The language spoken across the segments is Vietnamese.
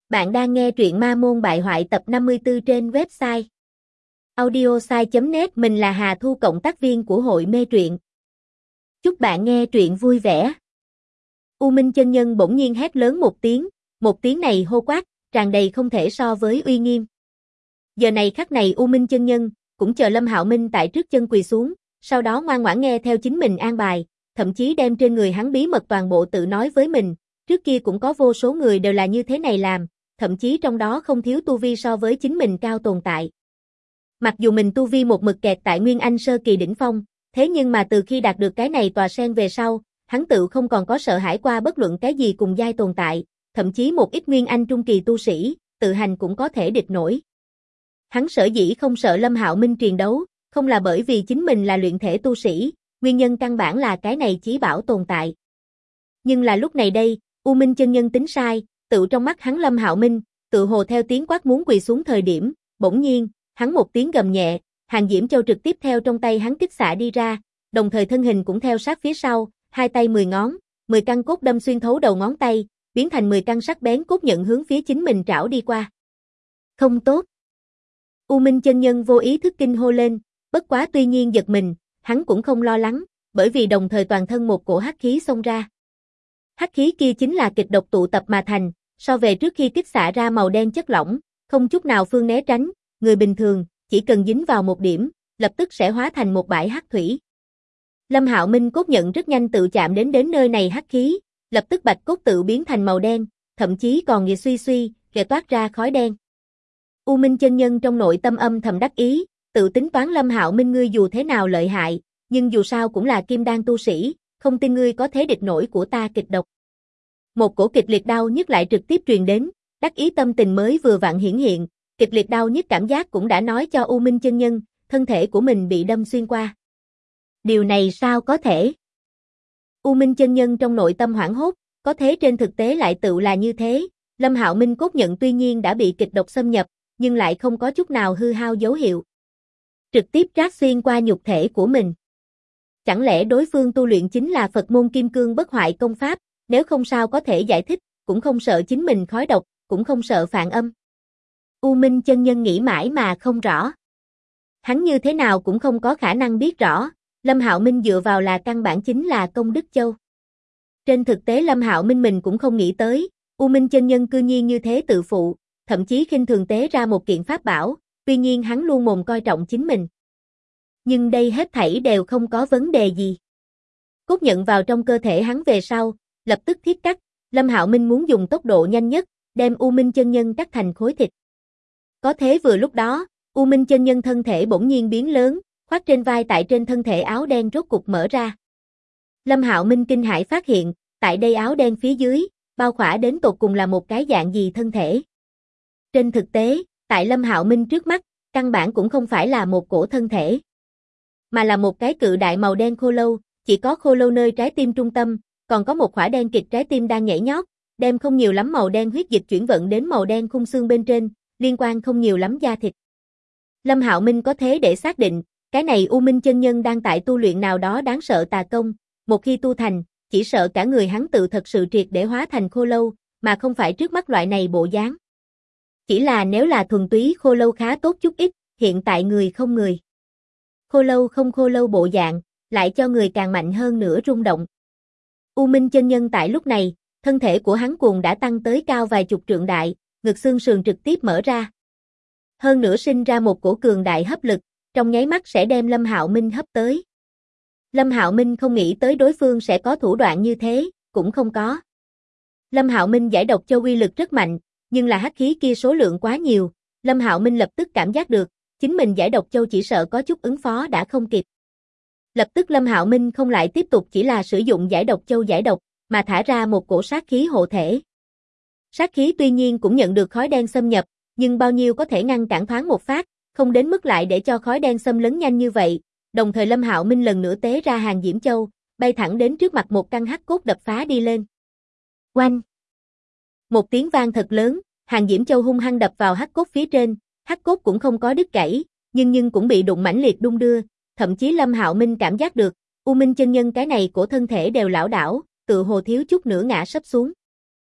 Bạn đang nghe truyện Ma Môn Bại Hoại tập 54 trên website audiosai.net. Mình là Hà Thu, cộng tác viên của hội mê truyện. Chúc bạn nghe truyện vui vẻ. U Minh chân nhân bỗng nhiên hét lớn một tiếng này hô quát, tràn đầy không thể so với uy nghiêm. Giờ này khắc này U Minh chân nhân cũng chờ Lâm Hạo Minh tại trước chân quỳ xuống, sau đó ngoan ngoãn nghe theo chính mình an bài, thậm chí đem trên người hắn bí mật toàn bộ tự nói với mình. Trước kia cũng có vô số người đều là như thế này làm, thậm chí trong đó không thiếu tu vi so với chính mình cao tồn tại. Mặc dù mình tu vi một mực kẹt tại Nguyên Anh sơ kỳ đỉnh phong, thế nhưng mà từ khi đạt được cái này tòa sen về sau, hắn tự không còn có sợ hãi qua bất luận cái gì cùng giai tồn tại, thậm chí một ít Nguyên Anh trung kỳ tu sĩ, tự hành cũng có thể địch nổi. Hắn sở dĩ không sợ Lâm Hạo Minh triền đấu, không là bởi vì chính mình là luyện thể tu sĩ, nguyên nhân căn bản là cái này chí bảo tồn tại. Nhưng là lúc này đây, U Minh chân nhân tính sai, tự trong mắt hắn Lâm Hạo Minh, tự hồ theo tiếng quát muốn quỳ xuống thời điểm, bỗng nhiên, hắn một tiếng gầm nhẹ, Hàng Diễm Châu trực tiếp theo trong tay hắn kích xạ đi ra, đồng thời thân hình cũng theo sát phía sau, hai tay 10 ngón, 10 căn cốt đâm xuyên thấu đầu ngón tay, biến thành 10 căn sắc bén cốt nhận hướng phía chính mình trảo đi qua. Không tốt. U Minh chân nhân vô ý thức kinh hô lên, bất quá tuy nhiên giật mình, hắn cũng không lo lắng, bởi vì đồng thời toàn thân một cổ hắc khí xông ra. Hắc khí kia chính là kịch độc tụ tập mà thành, so về trước khi kích xạ ra màu đen chất lỏng, không chút nào phương né tránh, người bình thường chỉ cần dính vào một điểm, lập tức sẽ hóa thành một bãi hắc thủy. Lâm Hạo Minh cốt nhận rất nhanh tự chạm đến nơi này hắc khí, lập tức bạch cốt tự biến thành màu đen, thậm chí còn nghĩa suy, toát ra khói đen. U Minh chân nhân trong nội tâm âm thầm đắc ý, tự tính toán Lâm Hạo Minh ngươi dù thế nào lợi hại, nhưng dù sao cũng là kim đan tu sĩ, không tin ngươi có thể địch nổi của ta kịch độc. Một cổ kịch liệt đau nhức lại trực tiếp truyền đến, đắc ý tâm tình mới vừa vặn hiển hiện, kịch liệt đau nhức cảm giác cũng đã nói cho U Minh chân nhân, thân thể của mình bị đâm xuyên qua. Điều này sao có thể? U Minh chân nhân trong nội tâm hoảng hốt, có thế trên thực tế lại tự là như thế, Lâm Hạo Minh cốt nhận tuy nhiên đã bị kịch độc xâm nhập, nhưng lại không có chút nào hư hao dấu hiệu. Trực tiếp trát xuyên qua nhục thể của mình. Chẳng lẽ đối phương tu luyện chính là Phật môn kim cương bất hoại công pháp, nếu không sao có thể giải thích, cũng không sợ chính mình khói độc, cũng không sợ phản âm. U Minh chân nhân nghĩ mãi mà không rõ. Hắn như thế nào cũng không có khả năng biết rõ, Lâm Hạo Minh dựa vào là căn bản chính là công đức châu. Trên thực tế Lâm Hạo Minh mình cũng không nghĩ tới, U Minh chân nhân cư nhiên như thế tự phụ, thậm chí khinh thường tế ra một kiện pháp bảo, tuy nhiên hắn luôn mồm coi trọng chính mình. Nhưng đây hết thảy đều không có vấn đề gì. Cốt nhận vào trong cơ thể hắn về sau, lập tức thiết cắt, Lâm Hạo Minh muốn dùng tốc độ nhanh nhất, đem U Minh chân nhân cắt thành khối thịt. Có thế vừa lúc đó, U Minh chân nhân thân thể bỗng nhiên biến lớn, khoác trên vai tại trên thân thể áo đen rốt cục mở ra. Lâm Hạo Minh kinh hãi phát hiện, tại đây áo đen phía dưới, bao khỏa đến tột cùng là một cái dạng gì thân thể. Trên thực tế, tại Lâm Hạo Minh trước mắt, căn bản cũng không phải là một cổ thân thể, mà là một cái cự đại màu đen khô lâu, chỉ có khô lâu nơi trái tim trung tâm, còn có một khỏa đen kịt trái tim đang nhảy nhót, đem không nhiều lắm màu đen huyết dịch chuyển vận đến màu đen khung xương bên trên, liên quan không nhiều lắm da thịt. Lâm Hạo Minh có thế để xác định, cái này U Minh chân nhân đang tại tu luyện nào đó đáng sợ tà công, một khi tu thành, chỉ sợ cả người hắn tự thật sự triệt để hóa thành khô lâu, mà không phải trước mắt loại này bộ dáng. Chỉ là nếu là thuần túy khô lâu khá tốt chút ít, hiện tại người không người. Khô lâu không khô lâu bộ dạng, lại cho người càng mạnh hơn nữa rung động. U Minh chân nhân tại lúc này, thân thể của hắn cuồng đã tăng tới cao vài chục trượng đại, ngực xương sườn trực tiếp mở ra. Hơn nữa sinh ra một cổ cường đại hấp lực, trong nháy mắt sẽ đem Lâm Hạo Minh hấp tới. Lâm Hạo Minh không nghĩ tới đối phương sẽ có thủ đoạn như thế, cũng không có. Lâm Hạo Minh giải độc châu uy lực rất mạnh, nhưng là hắc khí kia số lượng quá nhiều, Lâm Hạo Minh lập tức cảm giác được, chính mình giải độc châu chỉ sợ có chút ứng phó đã không kịp. Lập tức Lâm Hạo Minh không lại tiếp tục chỉ là sử dụng giải độc châu giải độc, mà thả ra một cổ sát khí hộ thể. Sát khí tuy nhiên cũng nhận được khói đen xâm nhập, nhưng bao nhiêu có thể ngăn cản thoáng một phát, không đến mức lại để cho khói đen xâm lấn nhanh như vậy. Đồng thời Lâm Hạo Minh lần nữa tế ra Hàng Diễm Châu, bay thẳng đến trước mặt một căn hắc cốt đập phá đi lên. Oanh! Một tiếng vang thật lớn, Hàng Diễm Châu hung hăng đập vào hắc cốt phía trên, hắc cốt cũng không có đứt gãy, nhưng cũng bị đụng mãnh liệt đung đưa, thậm chí Lâm Hạo Minh cảm giác được, U Minh chân nhân cái này của thân thể đều lảo đảo, tự hồ thiếu chút nữa ngã sấp xuống.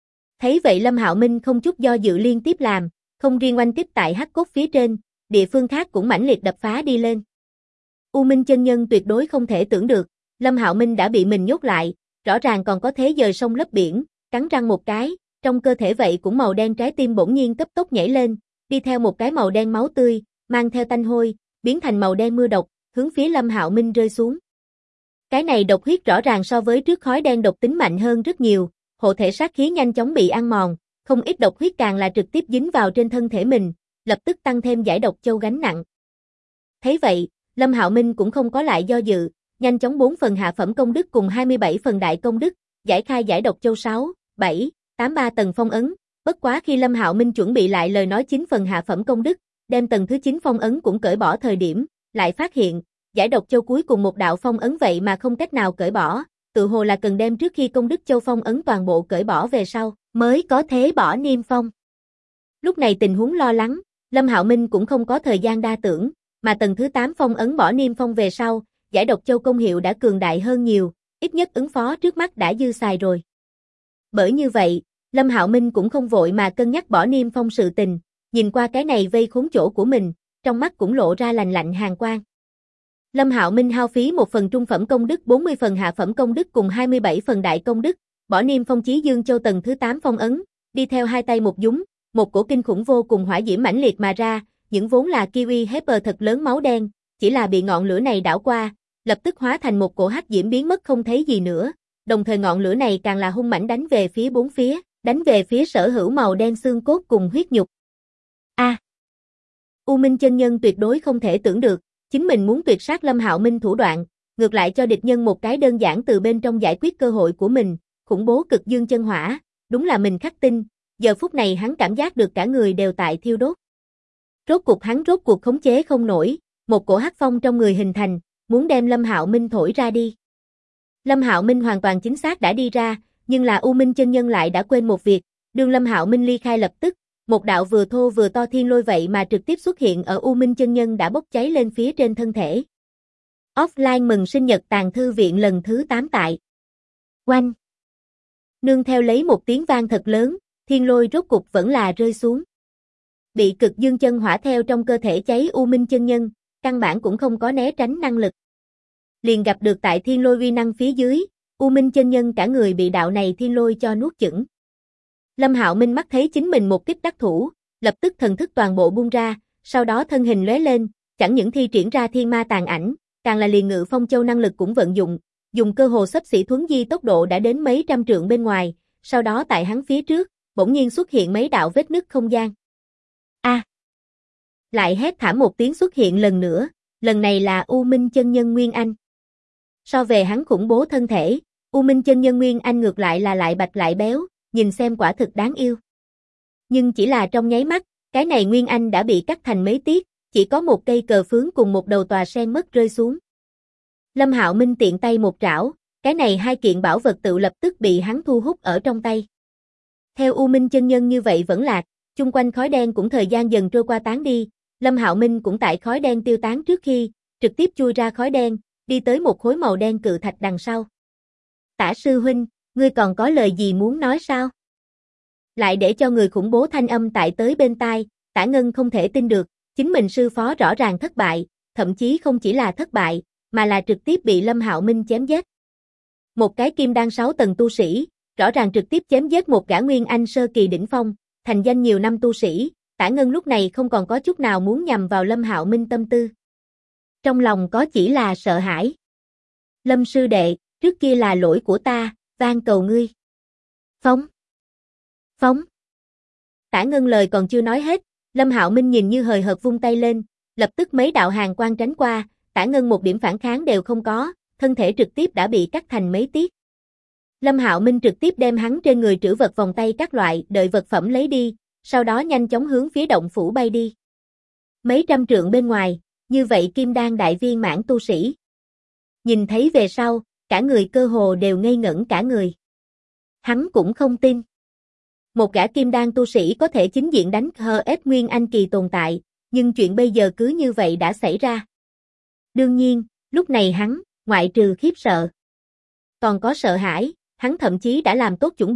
Thấy vậy Lâm Hạo Minh không chút do dự liên tiếp làm, không riêng oanh kích tại hắc cốt phía trên, địa phương khác cũng mãnh liệt đập phá đi lên. U Minh chân nhân tuyệt đối không thể tưởng được, Lâm Hạo Minh đã bị mình nhốt lại, rõ ràng còn có thế dời sông lấp biển, cắn răng một cái, trong cơ thể vậy cũng màu đen trái tim bỗng nhiên cấp tốc nhảy lên, đi theo một cái màu đen máu tươi, mang theo tanh hôi, biến thành màu đen mưa độc, hướng phía Lâm Hạo Minh rơi xuống. Cái này độc huyết rõ ràng so với trước khói đen độc tính mạnh hơn rất nhiều, hộ thể sát khí nhanh chóng bị ăn mòn, không ít độc huyết càng là trực tiếp dính vào trên thân thể mình, lập tức tăng thêm giải độc châu gánh nặng. Thấy vậy, Lâm Hạo Minh cũng không có lại do dự, nhanh chóng 4 phần hạ phẩm công đức cùng 27 phần đại công đức, giải khai giải độc châu 6, 7, 8 3 tầng phong ấn, bất quá khi Lâm Hạo Minh chuẩn bị lại lời nói 9 phần hạ phẩm công đức, đem tầng thứ 9 phong ấn cũng cởi bỏ thời điểm, lại phát hiện, giải độc châu cuối cùng một đạo phong ấn vậy mà không cách nào cởi bỏ, tự hồ là cần đem trước khi công đức châu phong ấn toàn bộ cởi bỏ về sau, mới có thế bỏ niêm phong. Lúc này tình huống lo lắng, Lâm Hạo Minh cũng không có thời gian đa tưởng, mà tầng thứ 8 phong ấn bỏ niêm phong về sau, giải độc châu công hiệu đã cường đại hơn nhiều, ít nhất ứng phó trước mắt đã dư xài rồi. Bởi như vậy, Lâm Hạo Minh cũng không vội mà cân nhắc bỏ niêm phong sự tình, nhìn qua cái này vây khốn chỗ của mình, trong mắt cũng lộ ra lạnh lạnh hàn quang. Lâm Hạo Minh hao phí 1 phần trung phẩm công đức, 40 phần hạ phẩm công đức cùng 27 phần đại công đức, bỏ niêm phong Chí Dương Châu tầng thứ 8 phong ấn, đi theo hai tay một dúng, một cổ kinh khủng vô cùng hỏa diễm mãnh liệt mà ra, những vốn là kiwi Hepper thật lớn máu đen, chỉ là bị ngọn lửa này đảo qua, lập tức hóa thành một cổ hắc diễm biến mất không thấy gì nữa, đồng thời ngọn lửa này càng là hung mãnh đánh về phía bốn phía, đánh về phía sở hữu màu đen xương cốt cùng huyết nhục. U Minh chân nhân tuyệt đối không thể tưởng được, chính mình muốn tuyệt sát Lâm Hạo Minh thủ đoạn, ngược lại cho địch nhân một cái đơn giản từ bên trong giải quyết cơ hội của mình, khủng bố cực dương chân hỏa, đúng là mình khắc tinh, giờ phút này hắn cảm giác được cả người đều tại thiêu đốt. Rốt cuộc khống chế không nổi, một cổ hắc phong trong người hình thành, muốn đem Lâm Hạo Minh thổi ra đi. Lâm Hạo Minh hoàn toàn chính xác đã đi ra, nhưng là U Minh chân nhân lại đã quên một việc, đương Lâm Hạo Minh ly khai lập tức, một đạo vừa thô vừa to thiên lôi vậy mà trực tiếp xuất hiện ở U Minh chân nhân đã bốc cháy lên phía trên thân thể. Offline mừng sinh nhật tàng thư viện lần thứ 8 tại. Oanh! Nương theo lấy một tiếng vang thật lớn, thiên lôi rốt cục vẫn là rơi xuống. Bị cực dương chân hỏa theo trong cơ thể cháy U Minh chân nhân, căn bản cũng không có né tránh năng lực. Liền gặp được tại thiên lôi uy năng phía dưới, U Minh chân nhân cả người bị đạo này thiên lôi cho nuốt chửng. Lâm Hạo Minh mắt thấy chính mình một kích đắc thủ, lập tức thần thức toàn bộ buông ra, sau đó thân hình lóe lên, chẳng những thi triển ra thiên ma tàn ảnh, càng là liền ngự phong châu năng lực cũng vận dụng, dùng cơ hồ xấp xỉ thuấn di tốc độ đã đến mấy trăm trượng bên ngoài, sau đó tại hắn phía trước, bỗng nhiên xuất hiện mấy đạo vết nứt không gian. Lại hét thảm một tiếng xuất hiện lần nữa, lần này là U Minh chân nhân Nguyên Anh. So về hắn khủng bố thân thể, U Minh chân nhân Nguyên Anh ngược lại là lại bạch lại béo, nhìn xem quả thực đáng yêu. Nhưng chỉ là trong nháy mắt, cái này Nguyên Anh đã bị cắt thành mấy tiết, chỉ có một cây cờ phướng cùng một đầu tòa sen mất rơi xuống. Lâm Hạo Minh tiện tay một trảo, cái này hai kiện bảo vật tự lập tức bị hắn thu hút ở trong tay. Theo U Minh chân nhân như vậy vẫn lạc, chung quanh khói đen cũng thời gian dần trôi qua tán đi, Lâm Hạo Minh cũng tại khói đen tiêu tán trước khi, trực tiếp chui ra khói đen, đi tới một khối màu đen cự thạch đằng sau. Tả sư huynh, ngươi còn có lời gì muốn nói sao? Lại để cho người khủng bố thanh âm tại tới bên tai, Tả Ngân không thể tin được, chính mình sư phó rõ ràng thất bại, thậm chí không chỉ là thất bại, mà là trực tiếp bị Lâm Hạo Minh chém giết. Một cái kim đan 6 tầng tu sĩ, rõ ràng trực tiếp chém giết một gã Nguyên Anh sơ kỳ đỉnh phong, thành danh nhiều năm tu sĩ, Tả Ngân lúc này không còn có chút nào muốn nhằm vào Lâm Hạo Minh tâm tư. Trong lòng có chỉ là sợ hãi. Lâm sư đệ, trước kia là lỗi của ta, van cầu ngươi. Phóng! Phóng! Tả Ngân lời còn chưa nói hết, Lâm Hạo Minh nhìn như hời hợt vung tay lên, lập tức mấy đạo hàn quang tránh qua, Tả Ngân một điểm phản kháng đều không có, thân thể trực tiếp đã bị cắt thành mấy tiết. Lâm Hạo Minh trực tiếp đem hắn trên người trữ vật vòng tay các loại đợi vật phẩm lấy đi, sau đó nhanh chóng hướng phía động phủ bay đi. Mấy trăm trượng bên ngoài, như vậy kim đan đại viên mãn tu sĩ. Nhìn thấy về sau, cả người cơ hồ đều ngây ngẩn cả người. Hắn cũng không tin. Một gã kim đan tu sĩ có thể chính diện đánh HS Nguyên Anh kỳ tồn tại, nhưng chuyện bây giờ cứ như vậy đã xảy ra. Đương nhiên, lúc này hắn, ngoại trừ khiếp sợ, còn có sợ hãi, hắn thậm chí đã làm tốt chuẩn bị,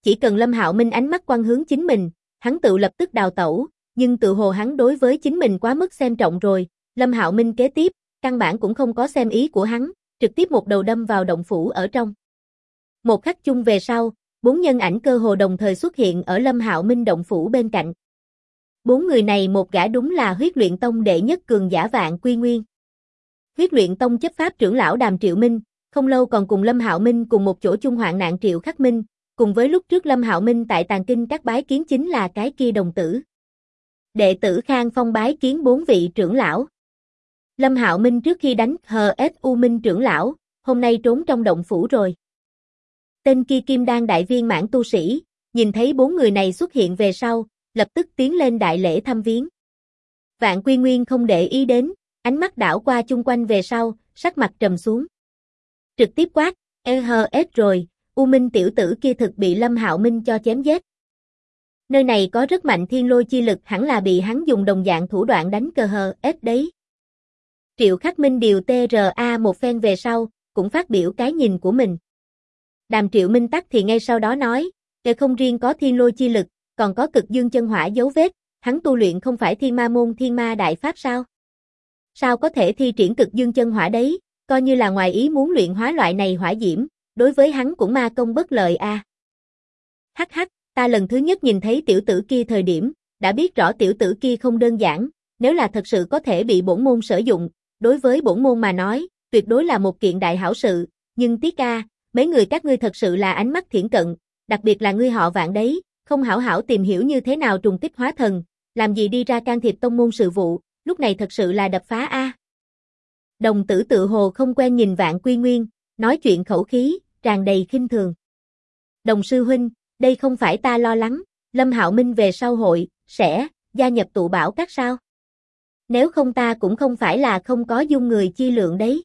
chỉ cần Lâm Hạo Minh ánh mắt quăng hướng chính mình, hắn tự lập tức đào tẩu, nhưng tự hồ hắn đối với chính mình quá mức xem trọng rồi, Lâm Hạo Minh kế tiếp, căn bản cũng không có xem ý của hắn, trực tiếp một đầu đâm vào động phủ ở trong. Một khắc chung về sau, 4 nhân ảnh cơ hồ đồng thời xuất hiện ở Lâm Hạo Minh động phủ bên cạnh. 4 người này một gã đúng là Huyết Luyện Tông đệ nhất cường giả Vạn Quy Nguyên. Huyết Luyện Tông chấp pháp trưởng lão Đàm Triệu Minh, không lâu còn cùng Lâm Hạo Minh cùng một chỗ chung hoạn nạn Triệu Khắc Minh, cùng với lúc trước Lâm Hạo Minh tại Tàng Kinh các bái kiến chính là cái kia đồng tử. Đệ tử Khang Phong bái kiến 4 vị trưởng lão. Lâm Hạo Minh trước khi đánh HSU Minh trưởng lão, hôm nay trốn trong động phủ rồi. Tên kia Kim Đan đại viên mãn tu sĩ, nhìn thấy 4 người này xuất hiện về sau, lập tức tiến lên đại lễ thăm viếng. Vạn Quy Nguyên không để ý đến, ánh mắt đảo qua chung quanh về sau, sắc mặt trầm xuống. Trực tiếp quát, EHS rồi, U Minh tiểu tử kia thực bị Lâm Hạo Minh cho chém giết. Nơi này có rất mạnh thiên lôi chi lực, hẳn là bị hắn dùng đồng dạng thủ đoạn đánh cờ HS đấy. Triệu Khắc Minh điều TRA một phen về sau, cũng phát biểu cái nhìn của mình. Đàm Triệu Minh tắc thì ngay sau đó nói, không riêng có thiên lôi chi lực, còn có cực dương chân hỏa dấu vết, hắn tu luyện không phải thiên ma môn thiên ma đại pháp sao? Sao có thể thi triển cực dương chân hỏa đấy, coi như là ngoài ý muốn luyện hóa loại này hỏa diễm, đối với hắn cũng ma công bất lợi a. Hắc hắc, ta lần thứ nhất nhìn thấy tiểu tử kia thời điểm, đã biết rõ tiểu tử kia không đơn giản, nếu là thật sự có thể bị bổn môn sử dụng, đối với bổn môn mà nói, tuyệt đối là một kiện đại hảo sự, nhưng tiếc a, mấy người các ngươi thật sự là ánh mắt thiển cận, đặc biệt là ngươi họ Vạn đấy, không hảo hảo tìm hiểu như thế nào trùng kích hóa thần, làm gì đi ra can thiệp tông môn sự vụ, lúc này thật sự là đập phá a. Đồng tử tự hồ không quen nhìn Vạn Quy Nguyên, nói chuyện khẩu khí, tràn đầy khinh thường. Đồng sư huynh, đây không phải ta lo lắng, Lâm Hạo Minh về sau hội, sẽ, gia nhập tụ bảo các sao? Nếu không ta cũng không phải là không có dung người chi lượng đấy.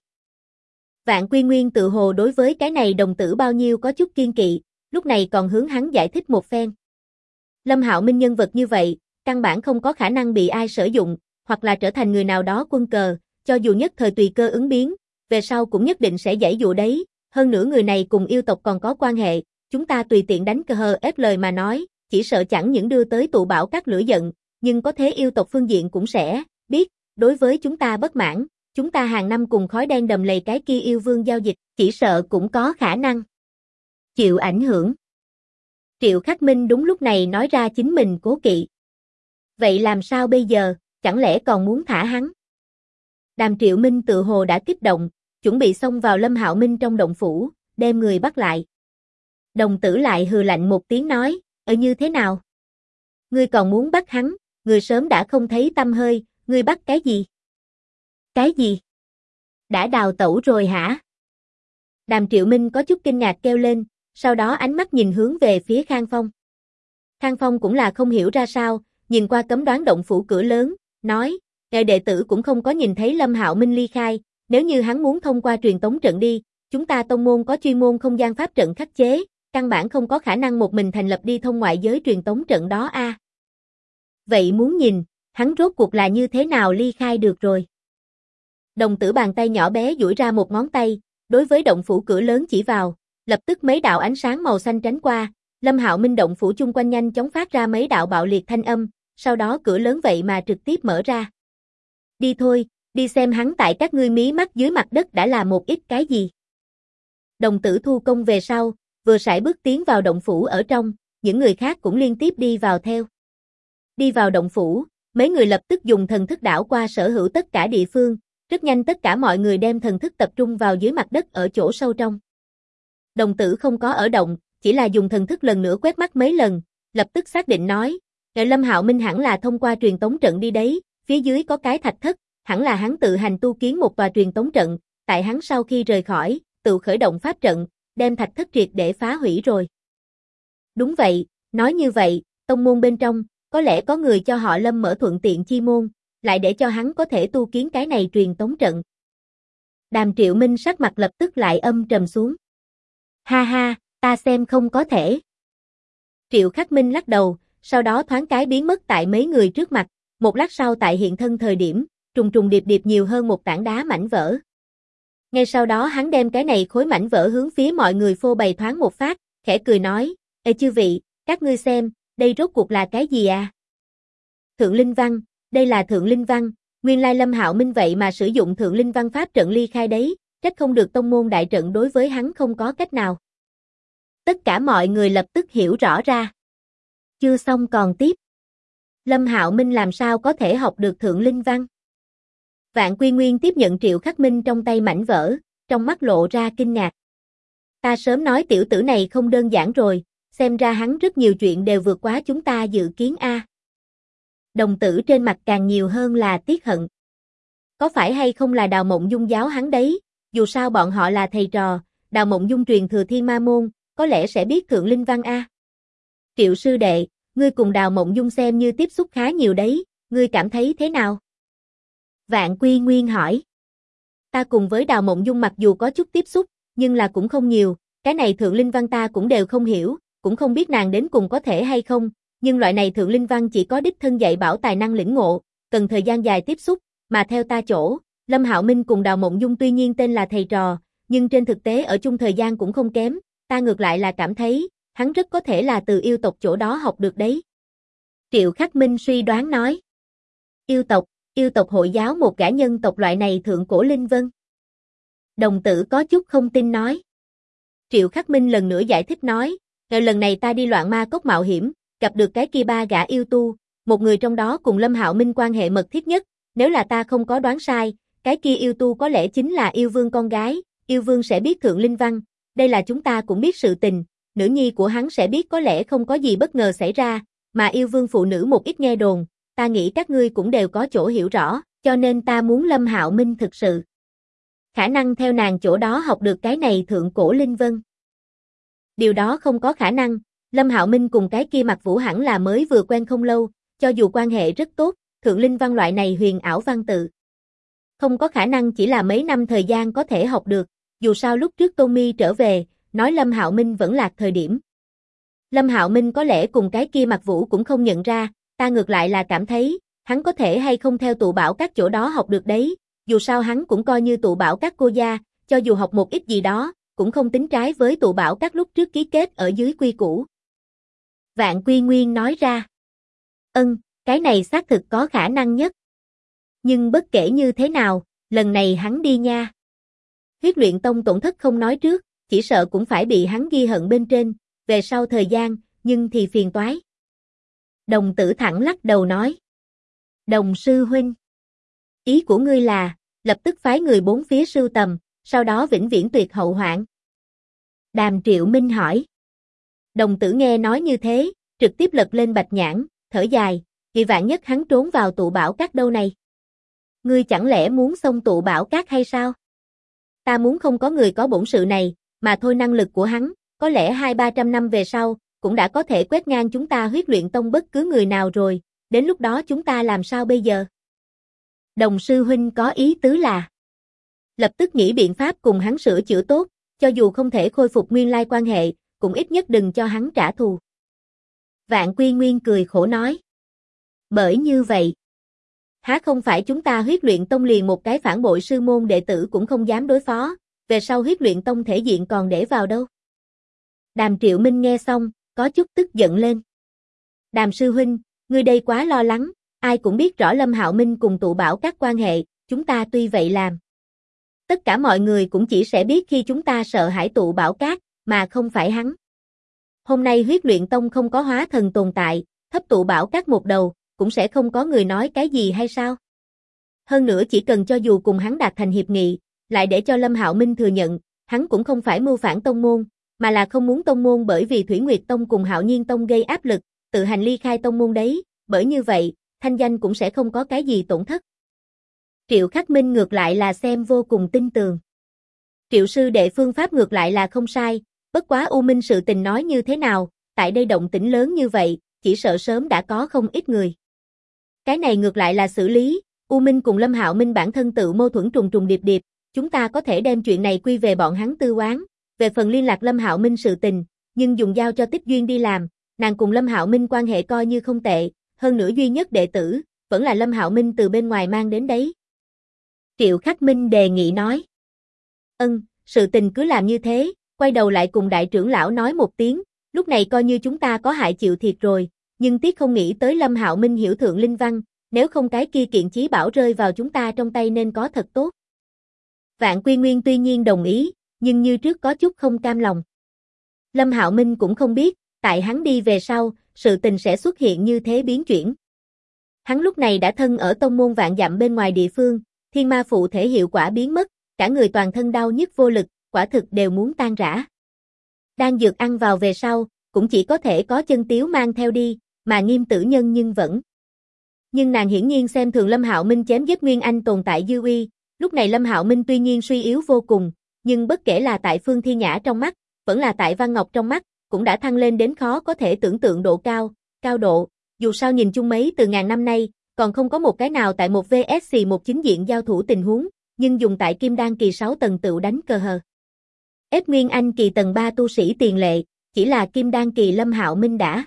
Vạn Quy Nguyên tự hồ đối với cái này đồng tử bao nhiêu có chút kiên kỵ, lúc này còn hướng hắn giải thích một phen. Lâm Hạo Minh nhân vật như vậy, căn bản không có khả năng bị ai sử dụng, hoặc là trở thành người nào đó quân cờ, cho dù nhất thời tùy cơ ứng biến, về sau cũng nhất định sẽ giãy dụa đấy, hơn nữa người này cùng yêu tộc còn có quan hệ, chúng ta tùy tiện đánh cờ ép lời mà nói, chỉ sợ chẳng những đưa tới tụ bảo các lửa giận, nhưng có thế yêu tộc phương diện cũng sẽ biết, đối với chúng ta bất mãn, chúng ta hàng năm cùng khói đen đầm lầy cái kia yêu vương giao dịch, chỉ sợ cũng có khả năng chịu ảnh hưởng. Triệu Khắc Minh đúng lúc này nói ra chính mình cố kỵ. Vậy làm sao bây giờ, chẳng lẽ còn muốn thả hắn? Đàm Triệu Minh tự hồ đã kích động, chuẩn bị xông vào Lâm Hạo Minh trong động phủ, đem người bắt lại. Đồng tử lại hừ lạnh một tiếng nói, như thế nào? Ngươi còn muốn bắt hắn, người sớm đã không thấy tăm hơi, ngươi bắt cái gì? Cái gì? Đã đào tẩu rồi hả? Đàm Triệu Minh có chút kinh ngạc kêu lên, sau đó ánh mắt nhìn hướng về phía Khang Phong. Khang Phong cũng là không hiểu ra sao, nhìn qua cấm đoán động phủ cửa lớn, nói, đệ tử cũng không có nhìn thấy Lâm Hạo Minh ly khai, nếu như hắn muốn thông qua truyền tống trận đi, chúng ta tông môn có chuyên môn không gian pháp trận khắc chế, căn bản không có khả năng một mình thành lập đi thông ngoại giới truyền tống trận đó a. Vậy muốn nhìn, hắn rốt cuộc là như thế nào ly khai được rồi. Đồng tử bàn tay nhỏ bé duỗi ra một ngón tay, đối với động phủ cửa lớn chỉ vào, lập tức mấy đạo ánh sáng màu xanh tránh qua, Lâm Hạo Minh động phủ chung quanh nhanh chóng phát ra mấy đạo bạo liệt thanh âm, sau đó cửa lớn vậy mà trực tiếp mở ra. Đi thôi, đi xem hắn tại các ngươi mí mắt dưới mặt đất đã là một ít cái gì. Đồng tử thu công về sau, vừa sải bước tiến vào động phủ ở trong, những người khác cũng liên tiếp đi vào theo. Đi vào động phủ, mấy người lập tức dùng thần thức đảo qua sở hữu tất cả địa phương, rất nhanh tất cả mọi người đem thần thức tập trung vào dưới mặt đất ở chỗ sâu trong. Đồng tử không có ở động, chỉ là dùng thần thức lần nữa quét mắt mấy lần, lập tức xác định nói, Lâm Hạo Minh hẳn là thông qua truyền tống trận đi đấy, phía dưới có cái thạch thất, hẳn là hắn tự hành tu kiến một tòa truyền tống trận, tại hắn sau khi rời khỏi, tự khởi động pháp trận, đem thạch thất triệt để phá hủy rồi. Đúng vậy, nói như vậy, tông môn bên trong, có lẽ có người cho họ Lâm mở thuận tiện chi môn, lại để cho hắn có thể tu kiến cái này truyền tống trận. Đàm Triệu Minh sắc mặt lập tức lại âm trầm xuống. Ha ha, ta xem không có thể. Triệu Khắc Minh lắc đầu, sau đó thoáng cái biến mất tại mấy người trước mặt, một lát sau tại hiện thân thời điểm, trùng trùng điệp điệp nhiều hơn một tảng đá mảnh vỡ. Ngay sau đó hắn đem cái này khối mảnh vỡ hướng phía mọi người phô bày thoáng một phát, khẽ cười nói, Ê chư vị, các ngươi xem, đây rốt cuộc là cái gì à? Thượng Linh Văn, đây là Thượng Linh Văn, nguyên lai Lâm Hạo Minh vậy mà sử dụng Thượng Linh Văn pháp trận ly khai đấy, trách không được tông môn đại trận đối với hắn không có cách nào. Tất cả mọi người lập tức hiểu rõ ra. Chưa xong còn tiếp. Lâm Hạo Minh làm sao có thể học được Thượng Linh Văn? Vạn Quy Nguyên tiếp nhận Triệu Khắc Minh trong tay mảnh vỡ, trong mắt lộ ra kinh ngạc. Ta sớm nói tiểu tử này không đơn giản rồi, xem ra hắn rất nhiều chuyện đều vượt quá chúng ta dự kiến a. Đồng tử trên mặt càng nhiều hơn là tiếc hận. Có phải hay không là Đào Mộng Dung giáo hắn đấy, dù sao bọn họ là thầy trò, Đào Mộng Dung truyền thừa Thiên Ma môn, có lẽ sẽ biết Thượng Linh Văn a. Triệu sư đệ, ngươi cùng Đào Mộng Dung xem như tiếp xúc khá nhiều đấy, ngươi cảm thấy thế nào? Vạn Quy Nguyên hỏi. Ta cùng với Đào Mộng Dung mặc dù có chút tiếp xúc, nhưng là cũng không nhiều, cái này Thượng Linh Văn ta cũng đều không hiểu, cũng không biết nàng đến cùng có thể hay không, nhưng loại này Thượng Linh Văn chỉ có đích thân dạy bảo tài năng lĩnh ngộ, cần thời gian dài tiếp xúc, mà theo ta chỗ, Lâm Hạo Minh cùng Đào Mộng Dung tuy nhiên tên là thầy trò, nhưng trên thực tế ở chung thời gian cũng không kém, ta ngược lại là cảm thấy, hắn rất có thể là từ yêu tộc chỗ đó học được đấy. Triệu Khắc Minh suy đoán nói. Yêu tộc hội giáo một gã nhân tộc loại này thượng cổ linh vân. Đồng tử có chút không tin nói. Triệu Khắc Minh lần nữa giải thích nói, lần này ta đi Loạn Ma Cốc mạo hiểm, gặp được cái kia ba gã yêu tu, một người trong đó cùng Lâm Hạo Minh quan hệ mật thiết nhất, nếu là ta không có đoán sai, cái kia yêu tu có lẽ chính là yêu vương con gái, yêu vương sẽ biết Thượng Linh Văn, đây là chúng ta cũng biết sự tình, nữ nhi của hắn sẽ biết có lẽ không có gì bất ngờ xảy ra, mà yêu vương phụ nữ một ít nghe đồn, ta nghĩ các ngươi cũng đều có chỗ hiểu rõ, cho nên ta muốn Lâm Hạo Minh thực sự khả năng theo nàng chỗ đó học được cái này thượng cổ linh vân. Điều đó không có khả năng, Lâm Hạo Minh cùng cái kia Mặc Vũ hẳn là mới vừa quen không lâu, cho dù quan hệ rất tốt, Thượng Linh Văn loại này huyền ảo văn tự. Không có khả năng chỉ là mấy năm thời gian có thể học được, dù sao lúc trước Tommy trở về, nói Lâm Hạo Minh vẫn lạc thời điểm. Lâm Hạo Minh có lẽ cùng cái kia Mặc Vũ cũng không nhận ra, ta ngược lại là cảm thấy, hắn có thể hay không theo tụ bảo các chỗ đó học được đấy, dù sao hắn cũng coi như tụ bảo các cô gia, cho dù học một ít gì đó, cũng không tính trái với tụ bảo các lúc trước ký kết ở dưới quy củ. Vạn Quy Nguyên nói ra. Cái này xác thực có khả năng nhất. Nhưng bất kể như thế nào, lần này hắn đi nha. Huyết luyện tông tổn thất không nói trước, chỉ sợ cũng phải bị hắn ghi hận bên trên, về sau thời gian, nhưng thì phiền toái. Đồng tử thẳng lắc đầu nói. Đồng sư huynh. Ý của ngươi là, lập tức phái người bốn phía sưu tầm, sau đó vĩnh viễn tuyệt hậu hoạn. Đàm Triệu Minh hỏi. Đồng tử nghe nói như thế, trực tiếp lật lên bạch nhãn, thở dài, kỳ vạn nhất hắn trốn vào tụ bảo các đâu này. Ngươi chẳng lẽ muốn xông tụ bảo các hay sao? Ta muốn không có người có bổn sự này, mà thôi năng lực của hắn, có lẽ 200-300 năm về sau, cũng đã có thể quét ngang chúng ta huyết luyện tông bất cứ người nào rồi, đến lúc đó chúng ta làm sao bây giờ? Đồng sư huynh có ý tứ là lập tức nghĩ biện pháp cùng hắn sửa chữa tốt, cho dù không thể khôi phục nguyên lai quan hệ, cũng ít nhất đừng cho hắn trả thù. Vạn Quy Nguyên cười khổ nói. Bởi như vậy, há không phải chúng ta huyết luyện tông liền một cái phản bội sư môn đệ tử cũng không dám đối phó, về sau huyết luyện tông thể diện còn để vào đâu. Đàm Triệu Minh nghe xong, có chút tức giận lên. Đàm sư huynh, ngươi đây quá lo lắng, ai cũng biết rõ Lâm Hạo Minh cùng tụ bảo các quan hệ, chúng ta tuy vậy làm. Tất cả mọi người cũng chỉ sẽ biết khi chúng ta sợ hãi tụ bảo các, mà không phải hắn. Hôm nay huyết luyện tông không có hóa thần tồn tại, thấp tụ bảo các một đầu, cũng sẽ không có người nói cái gì hay sao? Hơn nữa chỉ cần cho dù cùng hắn đạt thành hiệp nghị, lại để cho Lâm Hạo Minh thừa nhận, hắn cũng không phải mưu phản tông môn, mà là không muốn tông môn bởi vì Thủy Nguyệt Tông cùng Hạo Nhiên Tông gây áp lực, tự hành ly khai tông môn đấy, bởi như vậy, thanh danh cũng sẽ không có cái gì tổn thất. Triệu Khắc Minh ngược lại là xem vô cùng tin tường. Triệu sư đệ phương pháp ngược lại là không sai, bất quá U Minh sự tình nói như thế nào, tại đây động tĩnh lớn như vậy, chỉ sợ sớm đã có không ít người. Cái này ngược lại là xử lý, U Minh cùng Lâm Hạo Minh bản thân tự mâu thuẫn trùng trùng điệp điệp, chúng ta có thể đem chuyện này quy về bọn hắn tư oán, về phần liên lạc Lâm Hạo Minh sự tình, nhưng dùng giao cho Tích Duyên đi làm, nàng cùng Lâm Hạo Minh quan hệ coi như không tệ, hơn nữa duy nhất đệ tử, vẫn là Lâm Hạo Minh từ bên ngoài mang đến đấy. Triệu Khắc Minh đề nghị nói. Sự tình cứ làm như thế, quay đầu lại cùng đại trưởng lão nói một tiếng, Lúc này coi như chúng ta có hại chịu thiệt rồi, nhưng tiếc không nghĩ tới Lâm Hạo Minh hiểu thượng linh văn, nếu không cái kia kiện chí bảo rơi vào chúng ta trong tay nên có thật tốt. Vạn Quy Nguyên tuy nhiên đồng ý, nhưng như trước có chút không cam lòng. Lâm Hạo Minh cũng không biết, tại hắn đi về sau, sự tình sẽ xuất hiện như thế biến chuyển. Hắn lúc này đã thân ở tông môn vạn dặm bên ngoài địa phương, thiên ma phụ thể hiệu quả biến mất, cả người toàn thân đau nhức vô lực, quả thực đều muốn tan rã. Đan dược ăn vào về sau, cũng chỉ có thể có Chân Tiếu mang theo đi, mà Nghiêm Tử Nhân nhưng vẫn. Nhưng nàng hiển nhiên xem thường Lâm Hạo Minh chém giết Nguyên Anh tồn tại dư uy, lúc này Lâm Hạo Minh tuy nhiên suy yếu vô cùng, nhưng bất kể là tại Phương Thiên Nhã trong mắt, vẫn là tại Văn Ngọc trong mắt, cũng đã thăng lên đến khó có thể tưởng tượng độ cao độ, dù sao nhìn chung mấy từ ngàn năm nay, còn không có một cái nào tại một VS một chính diện giao thủ tình huống, nhưng dùng tại Kim Đan kỳ 6 tầng tựu đánh cờ hờ. Ép Nguyên Anh kỳ tầng 3 tu sĩ tiền lệ, chỉ là Kim Đan kỳ Lâm Hạo Minh đã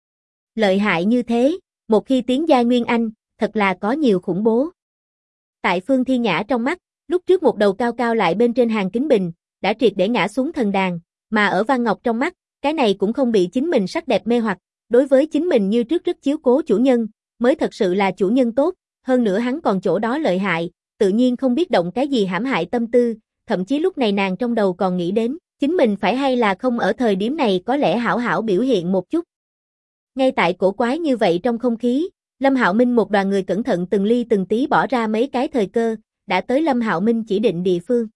lợi hại như thế, một khi tiến giai Nguyên Anh, thật là có nhiều khủng bố. Tại Phương Thiên Nhã trong mắt, lúc trước một đầu cao cao lại bên trên hàng kính bình, đã triệt để ngã xuống thần đàn, mà ở Văn Ngọc trong mắt, cái này cũng không bị chính mình sắc đẹp mê hoặc, đối với chính mình như trước rất chiếu cố chủ nhân, mới thật sự là chủ nhân tốt, hơn nữa hắn còn chỗ đó lợi hại, tự nhiên không biết động cái gì hãm hại tâm tư, thậm chí lúc này nàng trong đầu còn nghĩ đến, chính mình phải hay là không ở thời điểm này có lẽ hảo hảo biểu hiện một chút. Ngay tại cổ quái như vậy trong không khí, Lâm Hạo Minh một đoàn người cẩn thận từng ly từng tí bỏ ra mấy cái thời cơ, đã tới Lâm Hạo Minh chỉ định địa phương.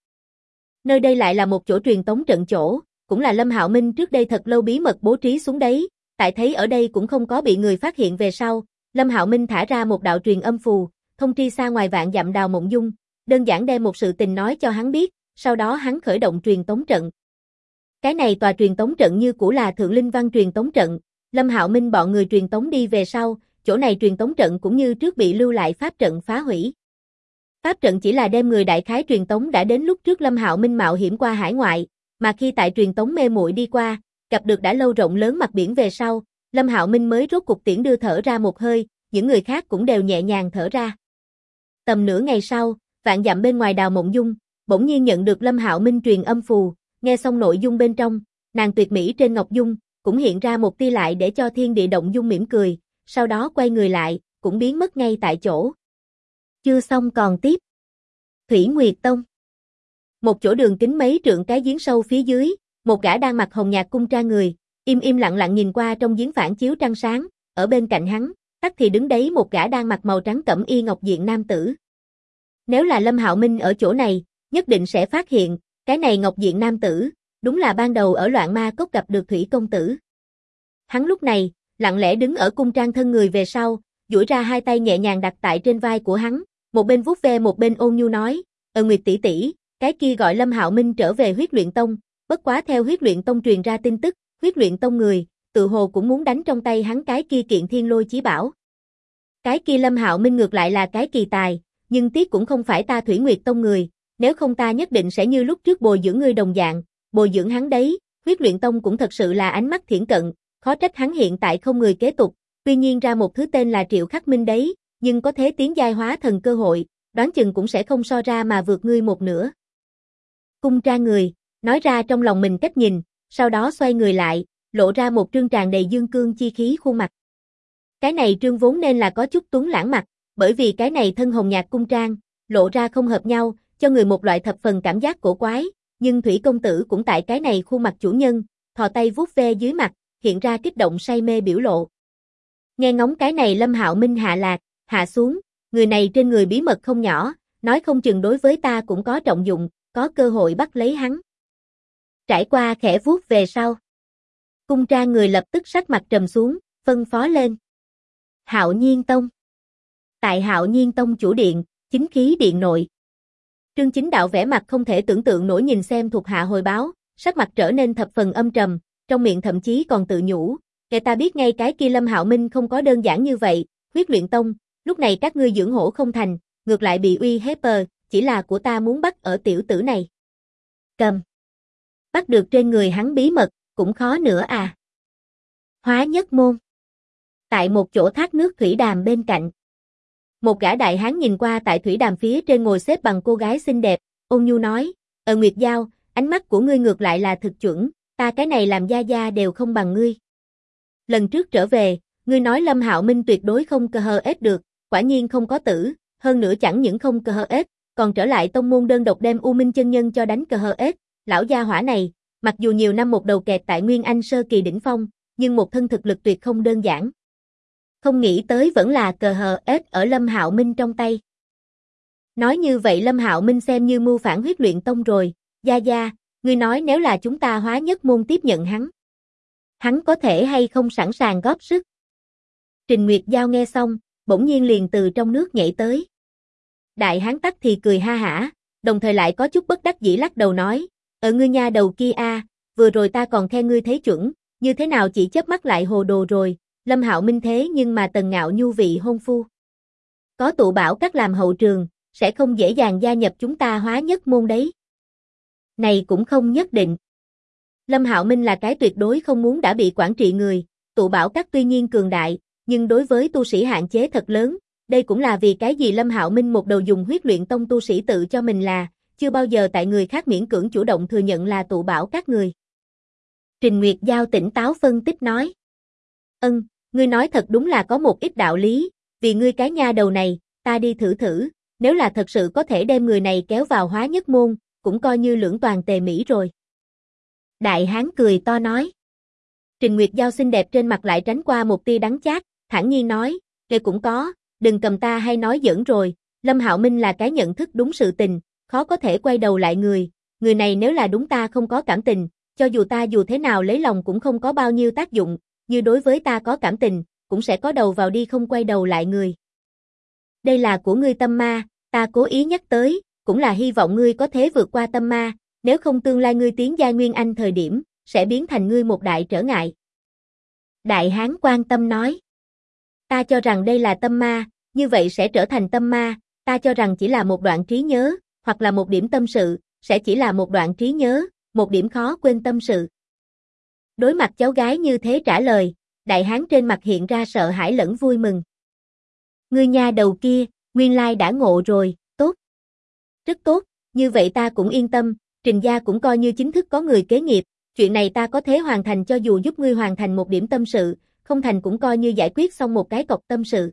Nơi đây lại là một chỗ truyền tống trận chỗ, cũng là Lâm Hạo Minh trước đây thật lâu bí mật bố trí xuống đấy, tại thấy ở đây cũng không có bị người phát hiện về sau, Lâm Hạo Minh thả ra một đạo truyền âm phù, thông tri xa ngoài vạn dặm Đào Mộng Dung, đơn giản đem một sự tình nói cho hắn biết, sau đó hắn khởi động truyền tống trận. Cái này tòa truyền tống trận như cũ là Thượng Linh Văn truyền tống trận, Lâm Hạo Minh bọn người truyền tống đi về sau, chỗ này truyền tống trận cũng như trước bị lưu lại pháp trận phá hủy. Pháp trận chỉ là đem người đại khái truyền tống đã đến lúc trước Lâm Hạo Minh mạo hiểm qua hải ngoại, mà khi tại truyền tống mê muội đi qua, gặp được đã lâu rộng lớn mặt biển về sau, Lâm Hạo Minh mới rốt cục tiễn đưa thở ra một hơi, những người khác cũng đều nhẹ nhàng thở ra. Tầm nửa ngày sau, vạn dặm bên ngoài Đào Mộng Dung, bỗng nhiên nhận được Lâm Hạo Minh truyền âm phù, nghe xong nội dung bên trong, nàng tuyệt mỹ trên ngọc dung, cũng hiện ra một tia lại để cho thiên địa động dung mỉm cười, sau đó quay người lại, cũng biến mất ngay tại chỗ. Chưa xong còn tiếp. Thủy Nguyệt Tông. Một chỗ đường kính mấy trượng cái giếng sâu phía dưới, một gã đang mặc hồng nhạt cung tra người, im lặng lặng nhìn qua trong giếng phản chiếu trăng sáng, ở bên cạnh hắn, tắc thì đứng đấy một gã đang mặc màu trắng cẩm y ngọc diện nam tử. Nếu là Lâm Hạo Minh ở chỗ này, nhất định sẽ phát hiện, cái này ngọc diện nam tử, đúng là ban đầu ở Loạn Ma Cốc gặp được Thủy công tử. Hắn lúc này, lặng lẽ đứng ở cung trang thân người về sau, duỗi ra hai tay nhẹ nhàng đặt tại trên vai của hắn, một bên vuốt ve một bên ôn nhu nói, Nguyệt tỷ tỷ, cái kia gọi Lâm Hạo Minh trở về Huyết Luyện Tông, bất quá theo Huyết Luyện Tông truyền ra tin tức, Huyết Luyện Tông người, tự hồ cũng muốn đánh trong tay hắn cái kia kiện Thiên Lôi chí bảo. Cái kia Lâm Hạo Minh ngược lại là cái kỳ tài, nhưng tiếc cũng không phải ta Thủy Nguyệt Tông người, nếu không ta nhất định sẽ như lúc trước bồi dưỡng ngươi đồng dạng, bồi dưỡng hắn đấy, Huyết Luyện Tông cũng thật sự là ánh mắt thiển cận, khó trách hắn hiện tại không người kế tục, tuy nhiên ra một thứ tên là Triệu Khắc Minh đấy, nhưng có thế tiến giai hóa thần cơ hội, đoán chừng cũng sẽ không so ra mà vượt ngươi một nửa. Cung tra người, nói ra trong lòng mình cách nhìn, sau đó xoay người lại, lộ ra một trương tràn đầy dương cương chi khí khuôn mặt. Cái này trương vốn nên là có chút tuấn lãng mặt, bởi vì cái này thân hồng nhạt cung trang, lộ ra không hợp nhau, cho người một loại thập phần cảm giác cổ quái, nhưng Thủy công tử cũng tại cái này khuôn mặt chủ nhân, thò tay vuốt ve dưới mặt, hiện ra kích động say mê biểu lộ. Nghe ngóng cái này Lâm Hạo Minh hạ lạc, hạ xuống, người này trên người bí mật không nhỏ, nói không chừng đối với ta cũng có trọng dụng, có cơ hội bắt lấy hắn. Trải qua khẽ vuốt về sau. Cung trang người lập tức sắc mặt trầm xuống, phân phó lên. Hạo Nhiên Tông. Tại Hạo Nhiên Tông chủ điện, chính khí điện nội. Trương Chính Đạo vẻ mặt không thể tưởng tượng nổi nhìn xem thuộc hạ hồi báo, sắc mặt trở nên thập phần âm trầm, trong miệng thậm chí còn tự nhủ, người ta biết ngay cái kia Lâm Hạo Minh không có đơn giản như vậy, Huyết Luyện Tông, lúc này các ngươi dưỡng hổ không thành, ngược lại bị uy hiếp, chỉ là của ta muốn bắt ở tiểu tử này. Cầm. Bắt được trên người hắn bí mật, cũng khó nữa à. Hóa Nhất Môn. Tại một chỗ thác nước thủy đàm bên cạnh. Một gã đại hán nhìn qua tại thủy đàm phía trên ngồi xếp bằng cô gái xinh đẹp, ôn nhu nói, Nguyệt Giao, ánh mắt của ngươi ngược lại là thực chuẩn, ta cái này làm gia gia đều không bằng ngươi. Lần trước trở về, ngươi nói Lâm Hạo Minh tuyệt đối không cơ hờ ết được, quả nhiên không có tử, hơn nữa chẳng những không cơ hờ ết, còn trở lại tông môn đơn độc đem U Minh chân nhân cho đánh cơ hờ ết, lão gia hỏa này, mặc dù nhiều năm một đầu kẹt tại Nguyên Anh sơ kỳ đỉnh phong, nhưng một thân thực lực tuyệt không đơn giản. Không nghĩ tới vẫn là cờ hờ ết ở Lâm Hạo Minh trong tay. Nói như vậy Lâm Hạo Minh xem như mưu phản Huyết Luyện Tông rồi, gia gia, ngươi nói nếu là chúng ta Hóa Nhất môn tiếp nhận hắn có thể hay không sẵn sàng góp sức. Trình Nguyệt Giao nghe xong, bỗng nhiên liền từ trong nước nhảy tới. Đại hán tắc thì cười ha hả, đồng thời lại có chút bất đắc dĩ lắc đầu nói, ở ngươi nha đầu kia a, vừa rồi ta còn khen ngươi thấy chuẩn, như thế nào chỉ chớp mắt lại hồ đồ rồi, Lâm Hạo Minh thế nhưng mà Tần Ngạo Nhu vị hôn phu. Có tụ bảo các làm hậu trường, sẽ không dễ dàng gia nhập chúng ta Hóa Nhất môn đấy. Này cũng không nhất định. Lâm Hạo Minh là cái tuyệt đối không muốn đã bị quản trị người, tụ bảo các tuy nhiên cường đại, nhưng đối với tu sĩ hạn chế thật lớn, đây cũng là vì cái gì Lâm Hạo Minh một đầu dùng Huyết Luyện Tông tu sĩ tự cho mình là, chưa bao giờ tại người khác miễn cưỡng chủ động thừa nhận là tụ bảo các người. Trình Nguyệt Giao tỉnh táo phân tích nói. Ngươi nói thật đúng là có một ít đạo lý, vì ngươi cái nha đầu này, ta đi thử thử, nếu là thật sự có thể đem người này kéo vào Hóa Nhất môn, cũng coi như lưỡng toàn tề mỹ rồi. Đại hán cười to nói. Trình Nguyệt Giao xinh đẹp trên mặt lại tránh qua một tia đắng chát, thản nhiên nói, kệ cũng có, đừng cầm ta hay nói giỡn rồi, Lâm Hạo Minh là cái nhận thức đúng sự tình, khó có thể quay đầu lại người này nếu là đúng ta không có cảm tình, cho dù ta dù thế nào lấy lòng cũng không có bao nhiêu tác dụng, như đối với ta có cảm tình, cũng sẽ có đầu vào đi không quay đầu lại người. Đây là của ngươi tâm ma, ta cố ý nhắc tới, cũng là hy vọng ngươi có thể vượt qua tâm ma, nếu không tương lai ngươi tiến giai Nguyên Anh thời điểm, sẽ biến thành ngươi một đại trở ngại. Đại hán quan tâm nói. Ta cho rằng đây là tâm ma, như vậy sẽ trở thành tâm ma, ta cho rằng chỉ là một đoạn trí nhớ, hoặc là một điểm tâm sự, sẽ chỉ là một đoạn trí nhớ, một điểm khó quên tâm sự. Đối mặt cháu gái như thế trả lời, đại hán trên mặt hiện ra sợ hãi lẫn vui mừng. Ngươi nha đầu kia, nguyên lai đã ngộ rồi, tốt. Rất tốt, như vậy ta cũng yên tâm, Trình gia cũng coi như chính thức có người kế nghiệp, chuyện này ta có thể hoàn thành cho dù giúp ngươi hoàn thành một điểm tâm sự, không thành cũng coi như giải quyết xong một cái cọc tâm sự.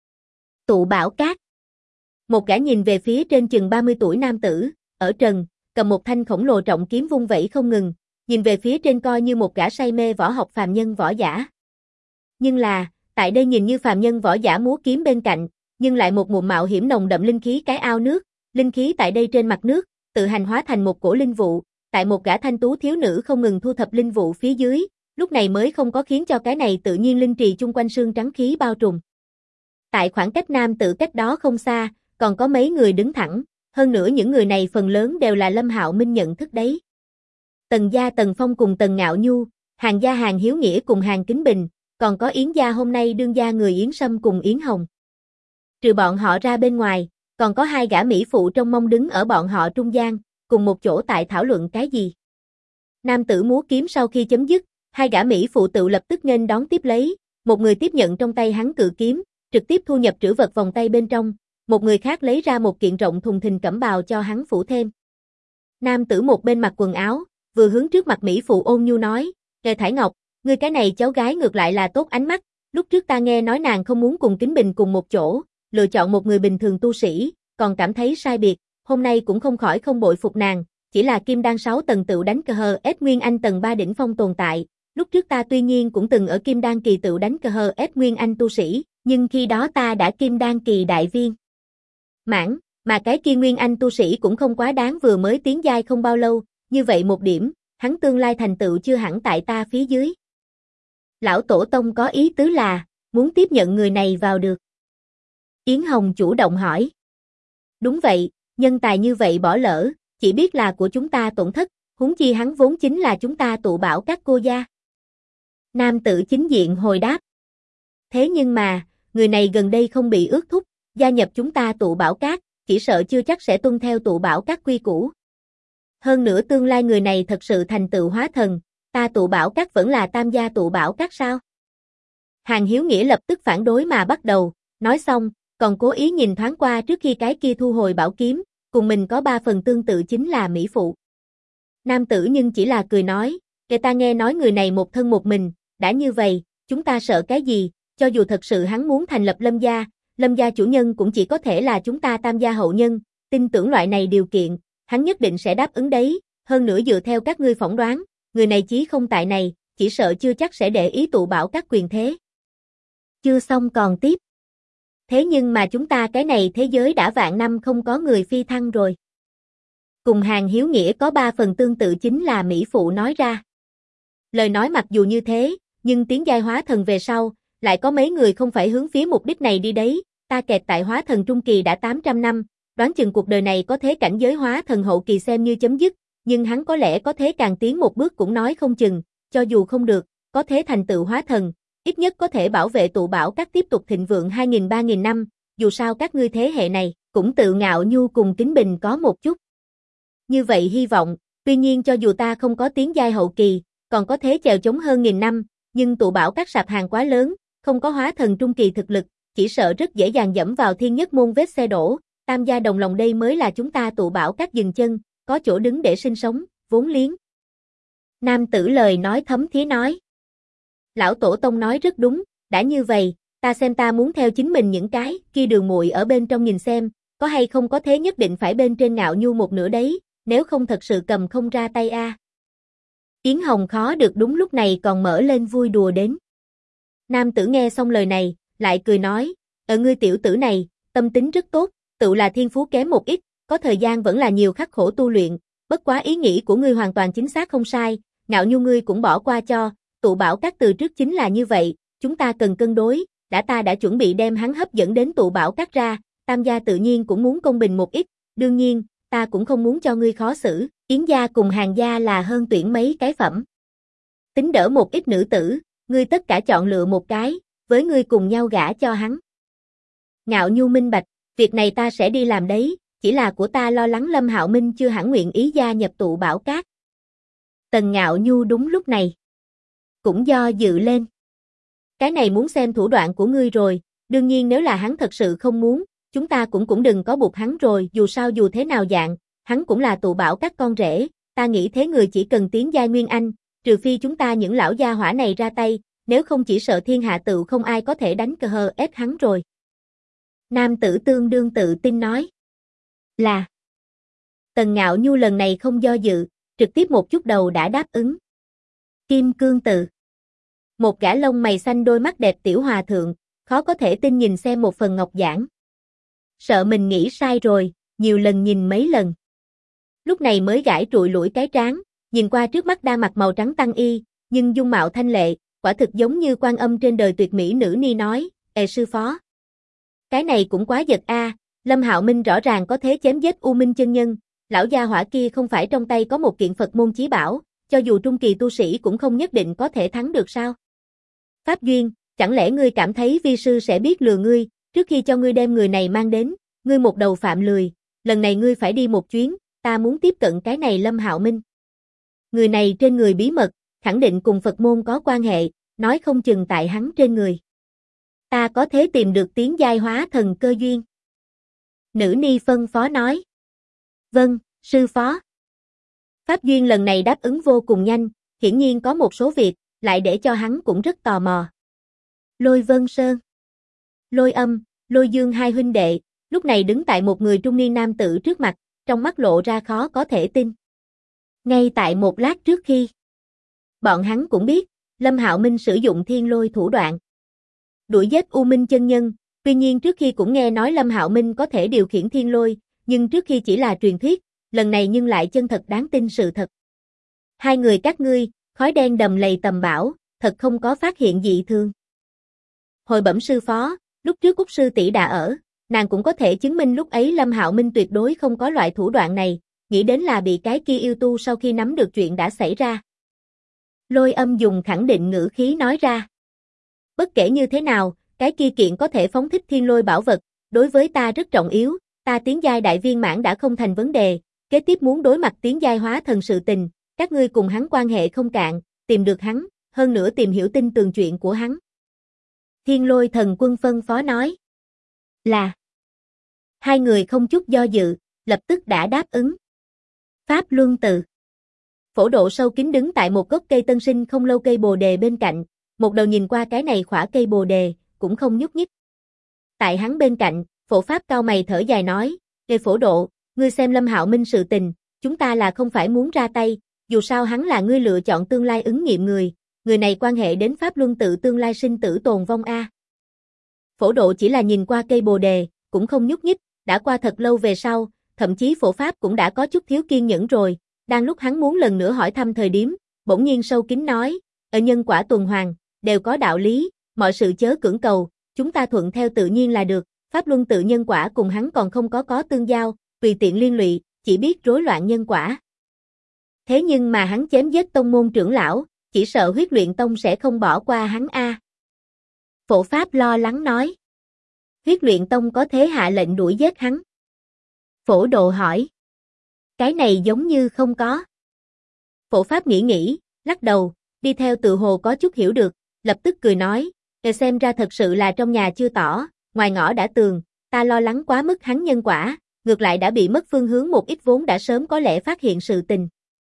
Tụ Bảo Các. Một gã nhìn về phía trên chừng 30 tuổi nam tử, ở trần, cầm một thanh khổng lồ trọng kiếm vung vẩy không ngừng, nhìn về phía trên coi như một gã say mê võ học phàm nhân võ giả. Nhưng là, tại đây nhìn như phàm nhân võ giả múa kiếm bên cạnh, nhưng lại một nguồn mạo hiểm nồng đậm linh khí cái ao nước, linh khí tại đây trên mặt nước, tự hành hóa thành một cổ linh vụ, tại một gã thanh tú thiếu nữ không ngừng thu thập linh vụ phía dưới, lúc này mới không có khiến cho cái này tự nhiên linh trì chung quanh xương trắng khí bao trùm. Tại khoảng cách nam tử cách đó không xa, còn có mấy người đứng thẳng, hơn nữa những người này phần lớn đều là Lâm Hạo Minh nhận thức đấy. Tần gia Tần Phong cùng Tần Ngạo Nhu, Hàng gia Hàng Hiếu Nghĩa cùng Hàng Kính Bình, còn có Yến gia hôm nay đương gia người Yến Sâm cùng Yến Hồng. Trừ bọn họ ra bên ngoài, còn có hai gã mỹ phụ trong mông đứng ở bọn họ trung gian, cùng một chỗ tại thảo luận cái gì. Nam tử múa kiếm sau khi chấm dứt, hai gã mỹ phụ tự lập tức nghênh đón tiếp lấy, một người tiếp nhận trong tay hắn cự kiếm, trực tiếp thu nhập trữ vật vòng tay bên trong, một người khác lấy ra một kiện rộng thùng thình cẩm bào cho hắn phủ thêm. Nam tử một bên mặc quần áo, vừa hướng trước mặt mỹ phụ ôn nhu nói, Kề Thải Ngọc, ngươi cái này cháu gái ngược lại là tốt ánh mắt, lúc trước ta nghe nói nàng không muốn cùng Kính Bình cùng một chỗ, lựa chọn một người bình thường tu sĩ, còn cảm thấy sai biệt, hôm nay cũng không khỏi không bội phục nàng, chỉ là kim đan 6 tầng tựu đánh cờ hờ ết Nguyên Anh tầng 3 đỉnh phong tồn tại, lúc trước ta tuy nhiên cũng từng ở kim đan kỳ tựu đánh cờ hờ ết Nguyên Anh tu sĩ, nhưng khi đó ta đã kim đan kỳ đại viên mãn, mà cái kia Nguyên Anh tu sĩ cũng không quá đáng vừa mới tiến giai không bao lâu, như vậy một điểm, hắn tương lai thành tựu chưa hẳn tại ta phía dưới. Lão tổ tông có ý tứ là, muốn tiếp nhận người này vào được. Yến Hồng chủ động hỏi. Đúng vậy, nhân tài như vậy bỏ lỡ, chỉ biết là của chúng ta tổn thất, huống chi hắn vốn chính là chúng ta Tụ Bảo các cô gia. Nam tử chính diện hồi đáp. Thế nhưng mà, người này gần đây không bị ước thúc, gia nhập chúng ta Tụ Bảo các, chỉ sợ chưa chắc sẽ tuân theo Tụ Bảo các quy củ. Hơn nữa tương lai người này thật sự thành tựu hóa thần, ta Tụ Bảo các vẫn là tam gia Tụ Bảo các sao? Hàng Hiếu Nghĩa lập tức phản đối mà bắt đầu, nói xong, còn cố ý nhìn thoáng qua trước khi cái kia thu hồi bảo kiếm, cùng mình có 3 phần tương tự chính là mỹ phụ. Nam tử nhưng chỉ là cười nói, Kẻ ta nghe nói người này một thân một mình, đã như vậy, chúng ta sợ cái gì, cho dù thật sự hắn muốn thành lập Lâm gia chủ nhân cũng chỉ có thể là chúng ta Tam gia hậu nhân, tin tưởng loại này điều kiện, hắn nhất định sẽ đáp ứng đấy, hơn nữa dựa theo các ngươi phỏng đoán, người này chí không tại này, chỉ sợ chưa chắc sẽ để ý tụ bảo các quyền thế. Chưa xong còn tiếp. Thế nhưng mà chúng ta cái này thế giới đã vạn năm không có người phi thăng rồi. Cùng hàng hiếu nghĩa có 3 phần tương tự chính là Mỹ Phụ nói ra. Lời nói mặc dù như thế, nhưng tiến giai hóa thần về sau, lại có mấy người không phải hướng phía mục đích này đi đấy, ta kẹt tại hóa thần trung kỳ đã 800 năm, đoán chừng cuộc đời này có thế cảnh giới hóa thần hậu kỳ xem như chấm dứt, nhưng hắn có lẽ có thế càng tiến một bước cũng nói không chừng, cho dù không được, có thế thành tựu hóa thần, ít nhất có thể bảo vệ tụ bảo các tiếp tục thịnh vượng 2.000-3.000 năm, dù sao các ngươi thế hệ này, cũng tự ngạo nhu cùng kính bình có một chút. Như vậy hy vọng, tuy nhiên cho dù ta không có tiến giai hậu kỳ, còn có thế chèo chống hơn 1.000 năm, nhưng tụ bảo các sạp hàng quá lớn, không có hóa thần trung kỳ thực lực, chỉ sợ rất dễ dàng dẫm vào thiên nhất môn vết xe đổ, Tam gia đồng lòng đây mới là chúng ta tụ bảo các dừng chân, có chỗ đứng để sinh sống, vốn liếng. Nam tử lời nói thấm thía nói. Lão Tổ Tông nói rất đúng, đã như vậy, ta xem ta muốn theo chính mình những cái kia đường muội ở bên trong nhìn xem, có hay không có thế nhất định phải bên trên ngạo nhu một nửa đấy, nếu không thật sự cầm không ra tay a. Yến Hồng khó được đúng lúc này còn mở lên vui đùa đến. Nam tử nghe xong lời này, lại cười nói, ngươi tiểu tử này, tâm tính rất tốt, tự là thiên phú kém một ít, có thời gian vẫn là nhiều khắc khổ tu luyện, bất quá ý nghĩ của ngươi hoàn toàn chính xác không sai, ngạo nhu ngươi cũng bỏ qua cho, tụ bảo các từ trước chính là như vậy, chúng ta cần cân đối, ta đã chuẩn bị đem hắn hấp dẫn đến tụ bảo các ra, Tam gia tự nhiên cũng muốn công bình một ít, đương nhiên, ta cũng không muốn cho ngươi khó xử, Yến gia cùng Hàng gia là hơn tuyển mấy cái phẩm. Tính đỡ một ít nữ tử, ngươi tất cả chọn lựa một cái, với ngươi cùng nhau gả cho hắn. Ngạo nhu minh bạch, việc này ta sẽ đi làm đấy, chỉ là của ta lo lắng Lâm Hạo Minh chưa hẳn nguyện ý gia nhập tụ bảo các. Tần Ngạo nhu đúng lúc này cũng do dự lên. Cái này muốn xem thủ đoạn của ngươi rồi, đương nhiên nếu là hắn thật sự không muốn, chúng ta cũng đừng có buộc hắn rồi, dù sao dù thế nào dạng, hắn cũng là tụ bảo các con rể, ta nghĩ thế người chỉ cần tiến giai Nguyên Anh, trừ phi chúng ta những lão gia hỏa này ra tay, nếu không chỉ sợ thiên hạ tựu không ai có thể đánh cờ hờ ép hắn rồi. Nam tử tương đương tự tin nói. Là. Tần Ngạo nhu lần này không do dự, trực tiếp một chút đầu đã đáp ứng. Kim Cương Tự. Một gã lông mày xanh đôi mắt đẹp tiểu hòa thượng, khó có thể tin nhìn xem một phần ngọc giản. Sợ mình nghĩ sai rồi, nhiều lần nhìn mấy lần. Lúc này mới gãi trụi lũi cái trán, nhìn qua trước mắt đang mặc màu trắng tăng y, nhưng dung mạo thanh lệ, quả thực giống như quan âm trên đời tuyệt mỹ nữ ni nói, sư phó. Cái này cũng quá giật a, Lâm Hạo Minh rõ ràng có thế chém giết U Minh chân nhân, lão gia hỏa kia không phải trong tay có một kiện Phật môn chí bảo, cho dù trung kỳ tu sĩ cũng không nhất định có thể thắng được sao? Pháp Duyên, chẳng lẽ ngươi cảm thấy vi sư sẽ biết lừa ngươi, trước khi cho ngươi đem người này mang đến, ngươi một đầu phạm lười, lần này ngươi phải đi một chuyến, ta muốn tiếp cận cái này Lâm Hạo Minh. Người này trên người bí mật, khẳng định cùng Phật môn có quan hệ, nói không chừng tại hắn trên người. Ta có thể tìm được tiến giai hóa thần cơ duyên. Nữ ni phân phó nói. Vâng, sư phó. Pháp Duyên lần này đáp ứng vô cùng nhanh, hiển nhiên có một số việc, lại để cho hắn cũng rất tò mò. Lôi Vân Sơn, Lôi Âm, Lôi Dương hai huynh đệ, lúc này đứng tại một người trung niên nam tử trước mặt, trong mắt lộ ra khó có thể tin. Ngay tại một lát trước khi, bọn hắn cũng biết, Lâm Hạo Minh sử dụng thiên lôi thủ đoạn. Đuổi giết U Minh chân nhân, tuy nhiên trước khi cũng nghe nói Lâm Hạo Minh có thể điều khiển thiên lôi, nhưng trước khi chỉ là truyền thuyết, lần này nhưng lại chân thật đáng tin sự thật. Hai người các ngươi, khói đen đầm lầy tầm bão, thật không có phát hiện dị thường. Hồi bẩm sư phó, lúc trước Cúc sư tỷ đã ở, nàng cũng có thể chứng minh lúc ấy Lâm Hạo Minh tuyệt đối không có loại thủ đoạn này, nghĩ đến là bị cái kia yêu tu sau khi nắm được chuyện đã xảy ra. Lôi Âm dùng khẳng định ngữ khí nói ra. Bất kể như thế nào, cái kia kiện có thể phóng thích thiên lôi bảo vật, đối với ta rất trọng yếu, ta tiến giai đại viên mãn đã không thành vấn đề, kế tiếp muốn đối mặt tiến giai hóa thần sự tình, các ngươi cùng hắn quan hệ không cạn, tìm được hắn, hơn nữa tìm hiểu tin tường chuyện của hắn. Thiên lôi thần quân phân phó nói. Là. Hai người không chút do dự, lập tức đã đáp ứng. Pháp Luân Tự. Phổ Độ sâu kín đứng tại một gốc cây tân sinh không lâu cây bồ đề bên cạnh, một đầu nhìn qua cái này khỏa cây bồ đề, cũng không nhúc nhích. Tại hắn bên cạnh, Phổ Pháp cau mày thở dài nói, Ê Phổ Độ, ngươi xem Lâm Hạo Minh sự tình, chúng ta là không phải muốn ra tay, dù sao hắn là ngươi lựa chọn tương lai ứng nghiệm người này quan hệ đến Pháp Luân tự tương lai sinh tử tồn vong a. Phổ Độ chỉ là nhìn qua cây bồ đề, cũng không nhúc nhích, đã qua thật lâu về sau, thậm chí Phổ Pháp cũng đã có chút thiếu kiên nhẫn rồi, đang lúc hắn muốn lần nữa hỏi thăm thời điểm, bỗng nhiên sâu kín nói, ở nhân quả tuần hoàn, đều có đạo lý, mọi sự chớ cưỡng cầu, chúng ta thuận theo tự nhiên là được, Pháp Luân tự nhân quả cùng hắn còn không có tương giao, tùy tiện liên lụy, chỉ biết rối loạn nhân quả. Thế nhưng mà hắn chém giết tông môn trưởng lão, chỉ sợ Huyết Luyện Tông sẽ không bỏ qua hắn a. Phổ Pháp lo lắng nói. Huyết Luyện Tông có thế hạ lệnh đuổi giết hắn? Phổ Độ hỏi. Cái này giống như không có. Phổ Pháp nghĩ, lắc đầu, đi theo tự hồ có chút hiểu được, lập tức cười nói, xem ra thật sự là trong nhà chưa tỏ, ngoài ngõ đã tường, ta lo lắng quá mức hắn nhân quả, ngược lại đã bị mất phương hướng một ít vốn đã sớm có lẽ phát hiện sự tình.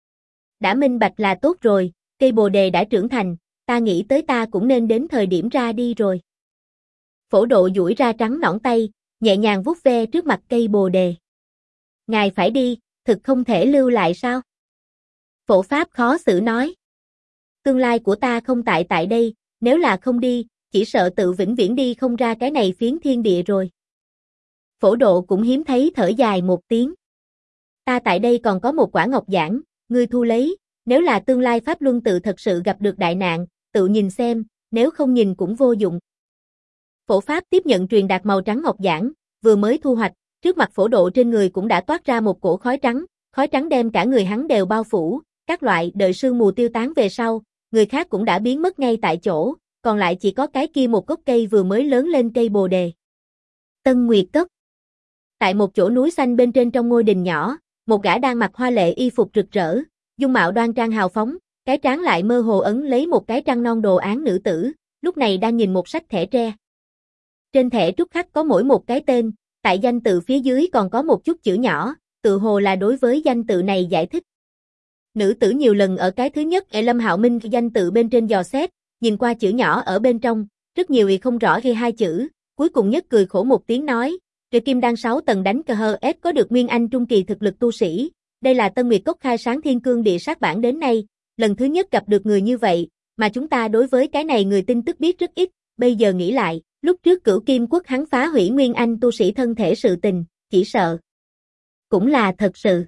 Đã minh bạch là tốt rồi, cây bồ đề đã trưởng thành, ta nghĩ tới ta cũng nên đến thời điểm ra đi rồi. Phổ Độ duỗi ra trắng nõn tay, nhẹ nhàng vuốt ve trước mặt cây bồ đề. Ngài phải đi, thực không thể lưu lại sao? Phổ Pháp khó xử nói. Tương lai của ta không tại đây, nếu là không đi, chỉ sợ tự vĩnh viễn đi không ra cái này phiến thiên địa rồi. Phổ Độ cũng hiếm thấy thở dài một tiếng. Ta tại đây còn có một quả ngọc giản, ngươi thu lấy, nếu là tương lai Pháp Luân tự thật sự gặp được đại nạn, tự nhìn xem, nếu không nhìn cũng vô dụng. Phổ Pháp tiếp nhận truyền đạt màu trắng ngọc giản, vừa mới thu hoạch, trước mặt Phổ Độ trên người cũng đã toát ra một cổ khói trắng đem cả người hắn đều bao phủ, các loại đợi sương mù tiêu tán về sau, người khác cũng đã biến mất ngay tại chỗ, còn lại chỉ có cái kia một gốc cây vừa mới lớn lên cây bồ đề. Tân Nguyệt Cốc. Tại một chỗ núi xanh bên trên trong ngôi đình nhỏ, một gã đang mặc hoa lệ y phục rực rỡ, dung mạo đoan trang hào phóng, cái trán lại mơ hồ ấn lấy một cái trăng non đồ án nữ tử, lúc này đang nhìn một sách thẻ tre. Trên thẻ trúc khắc có mỗi một cái tên, tại danh tự phía dưới còn có một chút chữ nhỏ, tự hồ là đối với danh tự này giải thích. Nữ tử nhiều lần ở cái thứ nhất ở Lâm Hạo Minh danh tự bên trên dò xét, nhìn qua chữ nhỏ ở bên trong, rất nhiều y không rõ ghi hai chữ, cuối cùng nhất cười khổ một tiếng nói, Trời Kim Đan 6 tầng đánh cờ hờ S có được Nguyên Anh trung kỳ thực lực tu sĩ, đây là Tân Nguyệt Cốc khai sáng thiên cương địa sát bản đến nay, lần thứ nhất gặp được người như vậy, mà chúng ta đối với cái này người tin tức biết rất ít, bây giờ nghĩ lại, lúc trước Cửu Kim Quốc hắn phá hủy Nguyên Anh tu sĩ thân thể sự tình, chỉ sợ cũng là thật sự.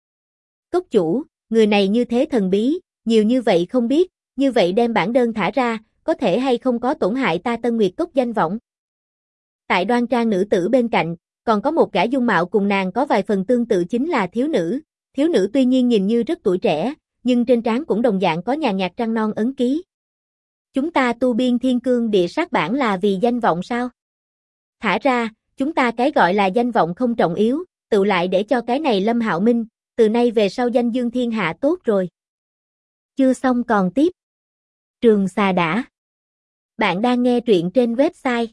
Cốc chủ, người này như thế thần bí, nhiều như vậy không biết, như vậy đem bản đơn thả ra, có thể hay không có tổn hại ta Tân Nguyệt Cốc danh vọng. Tại đoan trang nữ tử bên cạnh, còn có một gã dung mạo cùng nàng có vài phần tương tự chính là thiếu nữ tuy nhiên nhìn như rất tuổi trẻ, nhưng trên trán cũng đồng dạng có nhàn nhạt trăng non ấn ký. Chúng ta tu biên thiên cương địa sát bản là vì danh vọng sao? Thả ra, chúng ta cái gọi là danh vọng không trọng yếu, tự lại để cho cái này Lâm Hạo Minh, từ nay về sau danh dương thiên hạ tốt rồi. Chưa xong còn tiếp. Trường Xà Đả. Bạn đang nghe truyện trên website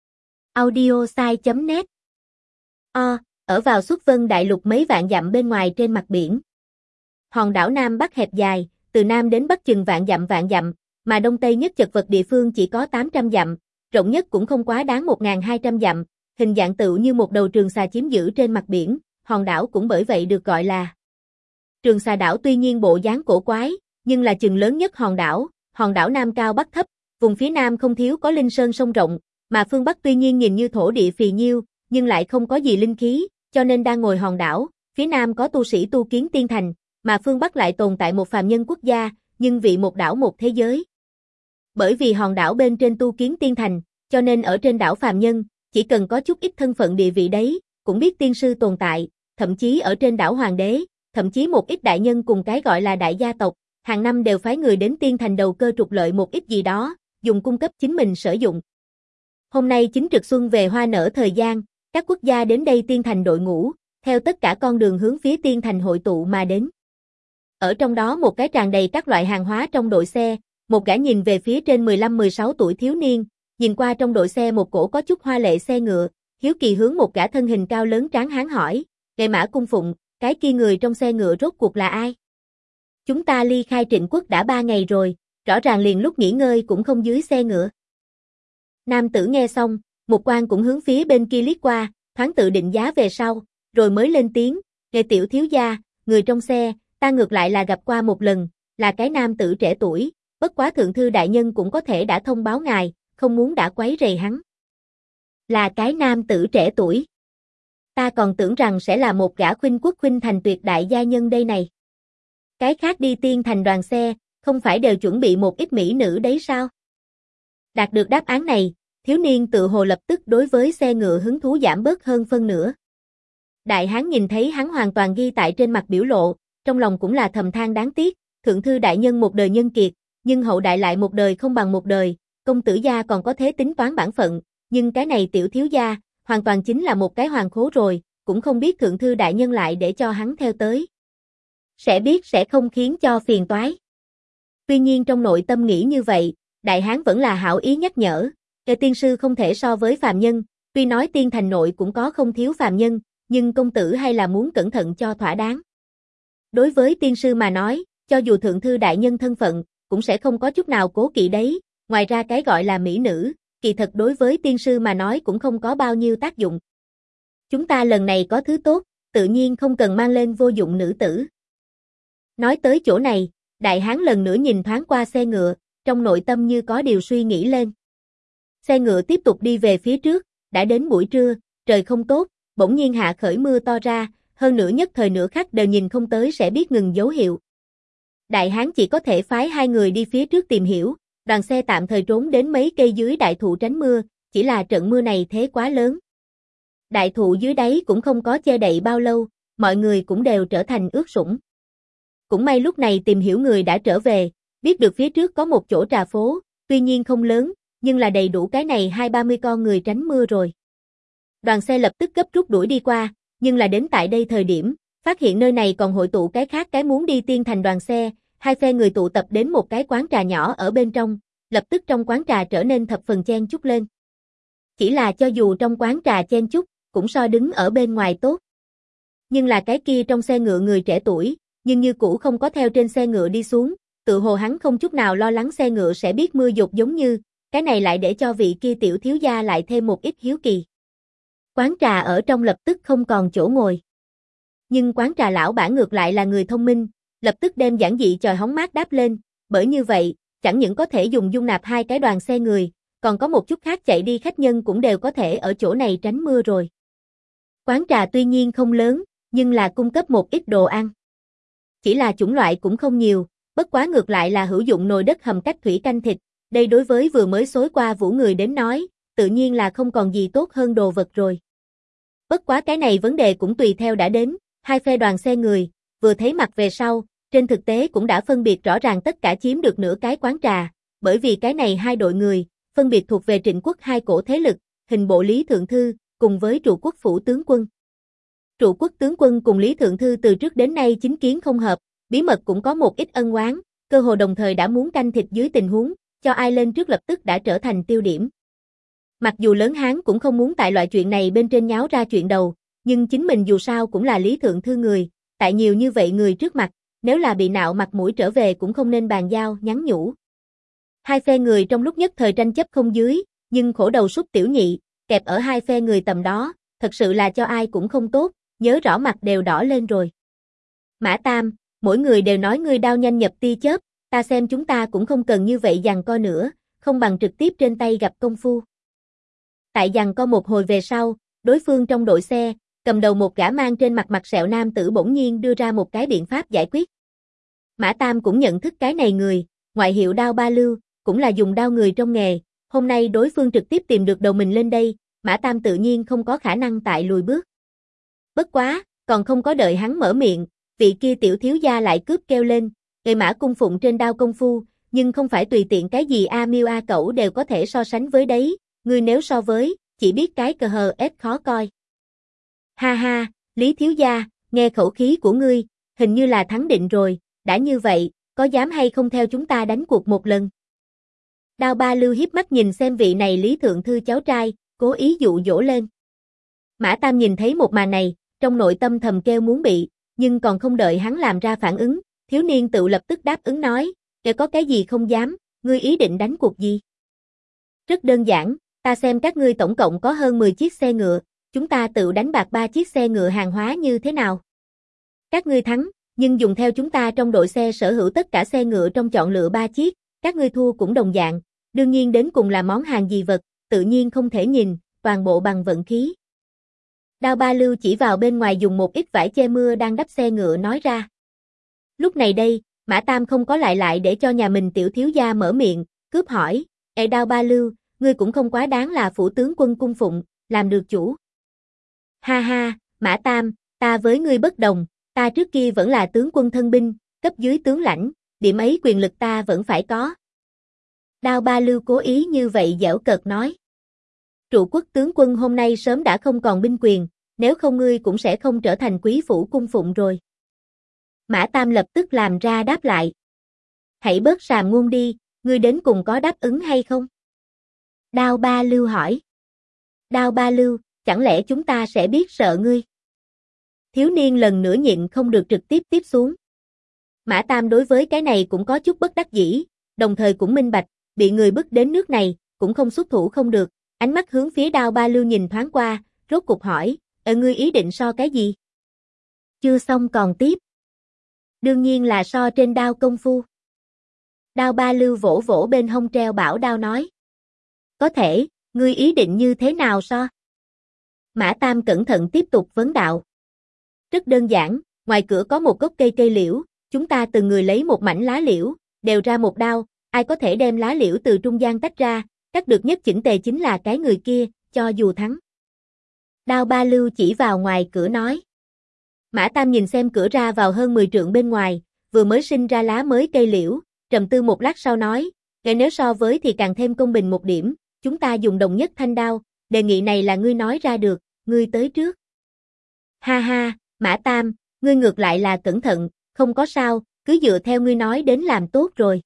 audiosai.net. Ở vào xuất vân đại lục mấy vạn dặm bên ngoài trên mặt biển. Hòn đảo Nam Bắc hẹp dài, từ Nam đến Bắc chừng vạn dặm, mà Đông Tây nhất chật vật địa phương chỉ có 800 dặm, rộng nhất cũng không quá đáng 1.200 dặm, hình dạng tựu như một đầu trường xà chiếm giữ trên mặt biển, hòn đảo cũng bởi vậy được gọi là Trường Xà đảo. Tuy nhiên bộ dáng cổ quái, nhưng là chừng lớn nhất hòn đảo Nam cao bắc thấp, vùng phía Nam không thiếu có linh sơn sông rộng, mà phương Bắc tuy nhiên nhìn như thổ địa phì nhiêu, nhưng lại không có gì linh khí, cho nên đang ngồi hòn đảo, phía Nam có tu sĩ tu kiến tiên thành, mà phương Bắc lại tồn tại một phàm nhân quốc gia, nhưng vị một đảo một thế giới. Bởi vì hòn đảo bên trên tu kiến tiên thành, cho nên ở trên đảo phàm nhân, chỉ cần có chút ít thân phận địa vị đấy, cũng biết tiên sư tồn tại, thậm chí ở trên đảo hoàng đế, thậm chí một ít đại nhân cùng cái gọi là đại gia tộc, hàng năm đều phái người đến tiên thành đầu cơ trục lợi một ít gì đó, dùng cung cấp chính mình sử dụng. Hôm nay chính trực xuân về hoa nở thời gian, các quốc gia đến đây tiên thành đội ngũ, theo tất cả con đường hướng phía tiên thành hội tụ mà đến. Ở trong đó một cái tràn đầy các loại hàng hóa trong đội xe, một gã nhìn về phía trên 15-16 tuổi thiếu niên, nhìn qua trong đội xe một cổ có chút hoa lệ xe ngựa, hiếu kỳ hướng một gã thân hình cao lớn tráng hán hỏi, "Ngài Mã cung phụng, cái kia người trong xe ngựa rốt cuộc là ai?" Chúng ta ly khai Trịnh Quốc đã 3 ngày rồi, rõ ràng liền lúc nghỉ ngơi cũng không dưới xe ngựa. Nam tử nghe xong, Mục Quang cũng hướng phía bên kia liếc qua, thoáng tự định giá về sau, rồi mới lên tiếng, "Nghe tiểu thiếu gia, người trong xe, ta ngược lại là gặp qua một lần, là cái nam tử trẻ tuổi, bất quá thượng thư đại nhân cũng có thể đã thông báo ngài, không muốn đã quấy rầy hắn." Là cái nam tử trẻ tuổi. Ta còn tưởng rằng sẽ là một gã khuynh quốc khuynh thành tuyệt đại gia nhân đây này. Cái khác đi tiên thành đoàn xe, không phải đều chuẩn bị một ít mỹ nữ đấy sao? Đạt được đáp án này, thiếu niên tự hồ lập tức đối với xe ngựa hứng thú giảm bớt hơn phân nửa. Đại hán nhìn thấy hắn hoàn toàn ghi tại trên mặt biểu lộ, trong lòng cũng là thầm than đáng tiếc, thượng thư đại nhân một đời nhân kiệt, nhưng hậu đại lại một đời không bằng một đời, công tử gia còn có thế tính toán bản phận, nhưng cái này tiểu thiếu gia, hoàn toàn chính là một cái hoàng khố rồi, cũng không biết thượng thư đại nhân lại để cho hắn theo tới. Sẽ biết sẽ không khiến cho phiền toái. Tuy nhiên trong nội tâm nghĩ như vậy, đại hán vẫn là hảo ý nhắc nhở, tiên sư không thể so với phàm nhân, tuy nói tiên thành nội cũng có không thiếu phàm nhân, nhưng công tử hay là muốn cẩn thận cho thỏa đáng. Đối với tiên sư mà nói, cho dù thượng thư đại nhân thân phận, cũng sẽ không có chút nào cố kỵ đấy, ngoài ra cái gọi là mỹ nữ, kỳ thật đối với tiên sư mà nói cũng không có bao nhiêu tác dụng. Chúng ta lần này có thứ tốt, tự nhiên không cần mang lên vô dụng nữ tử. Nói tới chỗ này, đại hán lần nữa nhìn thoáng qua xe ngựa, trong nội tâm như có điều suy nghĩ lên. Xe ngựa tiếp tục đi về phía trước, đã đến buổi trưa, trời không tốt, bỗng nhiên hạ khởi mưa to ra, hơn nữa nhất thời nửa khắc đều nhìn không tới sẽ biết ngừng dấu hiệu. Đại hán chỉ có thể phái 2 người đi phía trước tìm hiểu, đoàn xe tạm thời trốn đến mấy cây dưới đại thụ tránh mưa, chỉ là trận mưa này thế quá lớn. Đại thụ dưới đáy cũng không có che đậy bao lâu, mọi người cũng đều trở thành ướt sũng. Cũng may lúc này tìm hiểu người đã trở về, biết được phía trước có một chỗ trà phố, tuy nhiên không lớn, nhưng là đầy đủ cái này 20-30 con người tránh mưa rồi. Đoàn xe lập tức gấp rút đuổi đi qua, nhưng là đến tại đây thời điểm, phát hiện nơi này còn hội tụ cái khác cái muốn đi tiên thành đoàn xe, hai phe người tụ tập đến một cái quán trà nhỏ ở bên trong, lập tức trong quán trà trở nên thập phần chen chúc lên. Chỉ là cho dù trong quán trà chen chúc, cũng so đứng ở bên ngoài tốt. Nhưng là cái kia trong xe ngựa người trẻ tuổi, nhưng như cũ không có theo trên xe ngựa đi xuống, tự hồ hắn không chút nào lo lắng xe ngựa sẽ biết mưa dột giống như, cái này lại để cho vị kia tiểu thiếu gia lại thêm một ít hiếu kỳ. Quán trà ở trong lập tức không còn chỗ ngồi. Nhưng quán trà lão bản ngược lại là người thông minh, lập tức đem giản dị chòi hóng mát đáp lên, bởi như vậy, chẳng những có thể dùng dung nạp 2 cái đoàn xe người, còn có một chút khác chạy đi khách nhân cũng đều có thể ở chỗ này tránh mưa rồi. Quán trà tuy nhiên không lớn, nhưng là cung cấp một ít đồ ăn. Chỉ là chủng loại cũng không nhiều, bất quá ngược lại là hữu dụng nồi đất hầm cách thủy canh thịt, đây đối với vừa mới xối qua vũ người đến nói, tự nhiên là không còn gì tốt hơn đồ vật rồi. Bất quá cái này vấn đề cũng tùy theo đã đến, hai phe đoàn xe người, vừa thấy mặt về sau, trên thực tế cũng đã phân biệt rõ ràng tất cả chiếm được nửa cái quán trà, bởi vì cái này 2 đội người, phân biệt thuộc về Trịnh Quốc 2 cổ thế lực, hình bộ Lý Thượng Thư, cùng với Trụ Quốc phủ tướng quân. Trụ Quốc tướng quân cùng Lý Thượng Thư từ trước đến nay chính kiến không hợp, bí mật cũng có một ít ân oán, cơ hồ đồng thời đã muốn canh thịt dưới tình huống, cho ai lên trước lập tức đã trở thành tiêu điểm. Mặc dù lớn Hán cũng không muốn tại loại chuyện này bên trên nháo ra chuyện đầu, nhưng chính mình dù sao cũng là Lý Thượng Thư người, tại nhiều như vậy người trước mặt, nếu là bị nạo mặt mũi trở về cũng không nên bàn giao, nhắn nhủ. Hai phe người trong lúc nhất thời tranh chấp không dưới, nhưng khổ đầu súc tiểu nhị, kẹp ở hai phe người tầm đó, thật sự là cho ai cũng không tốt, nhớ rõ mặt đều đỏ lên rồi. Mã Tam, mỗi người đều nói ngươi đao nhanh nhập tia chớp, ta xem chúng ta cũng không cần như vậy giằng co nữa, không bằng trực tiếp trên tay gặp công phu. Tại giằng co một hồi về sau, đối phương trong đội xe, cầm đầu một gã mang trên mặt mặt sẹo nam tử bỗng nhiên đưa ra một cái biện pháp giải quyết. Mã Tam cũng nhận thức cái này người, ngoại hiệu Đao Ba Lưu, cũng là dùng đao người trong nghề, hôm nay đối phương trực tiếp tìm được đầu mình lên đây, Mã Tam tự nhiên không có khả năng tại lùi bước. Bất quá, còn không có đợi hắn mở miệng, vị kia tiểu thiếu gia lại cướp kêu lên, "Người Mã cung phụng trên đao công phu, nhưng không phải tùy tiện cái gì a miêu a cẩu đều có thể so sánh với đấy, ngươi nếu so với, chỉ biết cái cờ hờ ép khó coi." Ha ha, Lý thiếu gia, nghe khẩu khí của ngươi, hình như là thắng định rồi, đã như vậy, có dám hay không theo chúng ta đánh cuộc một lần? Đao Ba Lưu hiếp mắt nhìn xem vị này Lý Thượng Thư cháu trai, cố ý dụ dỗ lên. Mã Tam nhìn thấy một màn này, trong nội tâm thầm kêu muốn bị, nhưng còn không đợi hắn làm ra phản ứng, Thiếu niên tự lập tức đáp ứng nói, "Kẻ có cái gì không dám, ngươi ý định đánh cuộc gì?" "Rất đơn giản, ta xem các ngươi tổng cộng có hơn 10 chiếc xe ngựa, chúng ta tự đánh bạc 3 chiếc xe ngựa hàng hóa như thế nào? Các ngươi thắng, nhưng dùng theo chúng ta trong đội xe sở hữu tất cả xe ngựa trong chọn lựa 3 chiếc, các ngươi thua cũng đồng dạng, đương nhiên đến cùng là món hàng gì vật, tự nhiên không thể nhìn, toàn bộ bằng vận khí." Đao Ba Lưu chỉ vào bên ngoài dùng một ít vải che mưa đang đắp xe ngựa nói ra. Lúc này đây, Mã Tam không có lại để cho nhà mình tiểu thiếu gia mở miệng, cướp hỏi, "Ê Đao Ba Lưu, ngươi cũng không quá đáng là phủ tướng quân cung phụng, làm được chủ." "Ha ha, Mã Tam, ta với ngươi bất đồng, ta trước kia vẫn là tướng quân thân binh, cấp dưới tướng lãnh, điểm ấy quyền lực ta vẫn phải có." Đao Ba Lưu cố ý như vậy giễu cợt nói. "Trụ quốc tướng quân hôm nay sớm đã không còn binh quyền, nếu không ngươi cũng sẽ không trở thành quý phủ cung phụng rồi." Mã Tam lập tức làm ra đáp lại. "Hãy bớt sàm ngôn đi, ngươi đến cùng có đáp ứng hay không?" Đao Ba Lưu hỏi. "Đao Ba Lưu, chẳng lẽ chúng ta sẽ biết sợ ngươi?" Thiếu niên lần nữa nhịn không được trực tiếp tiếp xuống. Mã Tam đối với cái này cũng có chút bất đắc dĩ, đồng thời cũng minh bạch, bị người bức đến nước này, cũng không xuất thủ không được, ánh mắt hướng phía Đao Ba Lưu nhìn thoáng qua, rốt cục hỏi, ngươi ý định so cái gì?" Chưa xong còn tiếp. "Đương nhiên là so trên đao công phu." Đao Ba Lưu vỗ vỗ bên hông treo bảo đao nói. "Có thể, ngươi ý định như thế nào so?" Mã Tam cẩn thận tiếp tục vấn đạo. "Rất đơn giản, ngoài cửa có một gốc cây liễu, chúng ta từng người lấy một mảnh lá liễu, đều ra một đao, ai có thể đem lá liễu từ trung gian tách ra, cắt được nhất chỉnh tề chính là cái người kia, cho dù thắng." Đao Ba Lưu chỉ vào ngoài cửa nói. Mã Tam nhìn xem cửa ra vào hơn 10 trượng bên ngoài, vừa mới sinh ra lá mới cây liễu, trầm tư một lát sau nói, nếu so với thì càng thêm công bình một điểm, chúng ta dùng đồng nhất thanh đao, đề nghị này là ngươi nói ra được, ngươi tới trước." "Ha ha, Mã Tam, ngươi ngược lại là cẩn thận, không có sao, cứ dựa theo ngươi nói đến làm tốt rồi."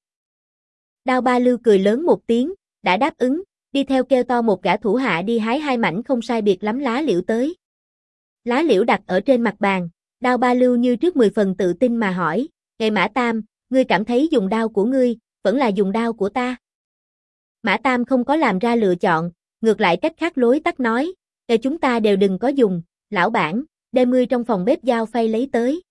Đao Ba Lưu cười lớn một tiếng, đã đáp ứng, đi theo kêu to một gã thủ hạ đi hái 2 mảnh không sai biệt lắm lá liễu tới. Lá liễu đặt ở trên mặt bàn, Đao Ba Lưu như trước 10 phần tự tin mà hỏi, Mã Tam, ngươi cảm thấy dùng đao của ngươi, vẫn là dùng đao của ta?" Mã Tam không có làm ra lựa chọn, ngược lại cách khác lối tắt nói, chúng ta đều đừng có dùng, lão bản, đem ngươi trong phòng bếp dao phay lấy tới."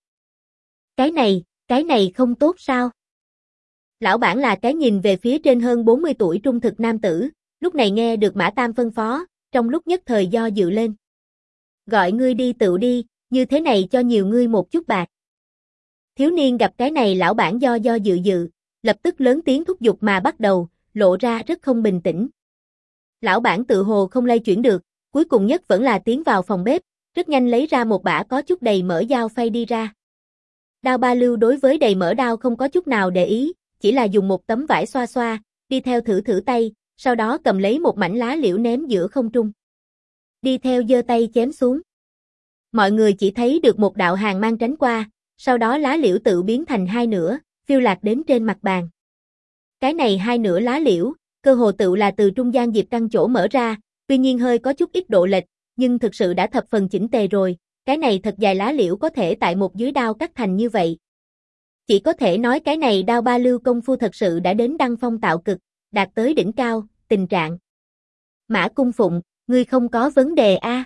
Cái này không tốt sao?" Lão bản là cái nhìn về phía trên hơn 40 tuổi trung thực nam tử, lúc này nghe được Mã Tam phân phó, trong lúc nhất thời do dự lên. "Gọi ngươi đi tự đi, như thế này cho nhiều ngươi một chút bạc." Thiếu niên gặp cái này lão bản do dự, lập tức lớn tiếng thúc giục mà bắt đầu, lộ ra rất không bình tĩnh. Lão bản tự hồ không lay chuyển được, cuối cùng nhất vẫn là tiến vào phòng bếp, rất nhanh lấy ra một bả có chút đầy mỡ dao phay đi ra. Đao Ba Lưu đối với đầy mỡ đao không có chút nào để ý, chỉ là dùng một tấm vải xoa xoa, đi theo thử tay, sau đó cầm lấy một mảnh lá liễu ném giữa không trung. Đi theo giơ tay chém xuống. Mọi người chỉ thấy được một đạo hàn mang tránh qua, sau đó lá liễu tự biến thành 2 nửa, phiêu lạc đến trên mặt bàn. Cái này 2 nửa lá liễu, cơ hồ tự là từ trung gian diệp căn chỗ mở ra, tuy nhiên hơi có chút ít độ lệch, nhưng thực sự đã thập phần chỉnh tề rồi, cái này thật dài lá liễu có thể tại một dưới đao cắt thành như vậy. Chỉ có thể nói cái này Đao Ba Lưu công phu thật sự đã đến đăng phong tạo cực, đạt tới đỉnh cao, tình trạng. "Mã cung phụng, ngươi không có vấn đề a?"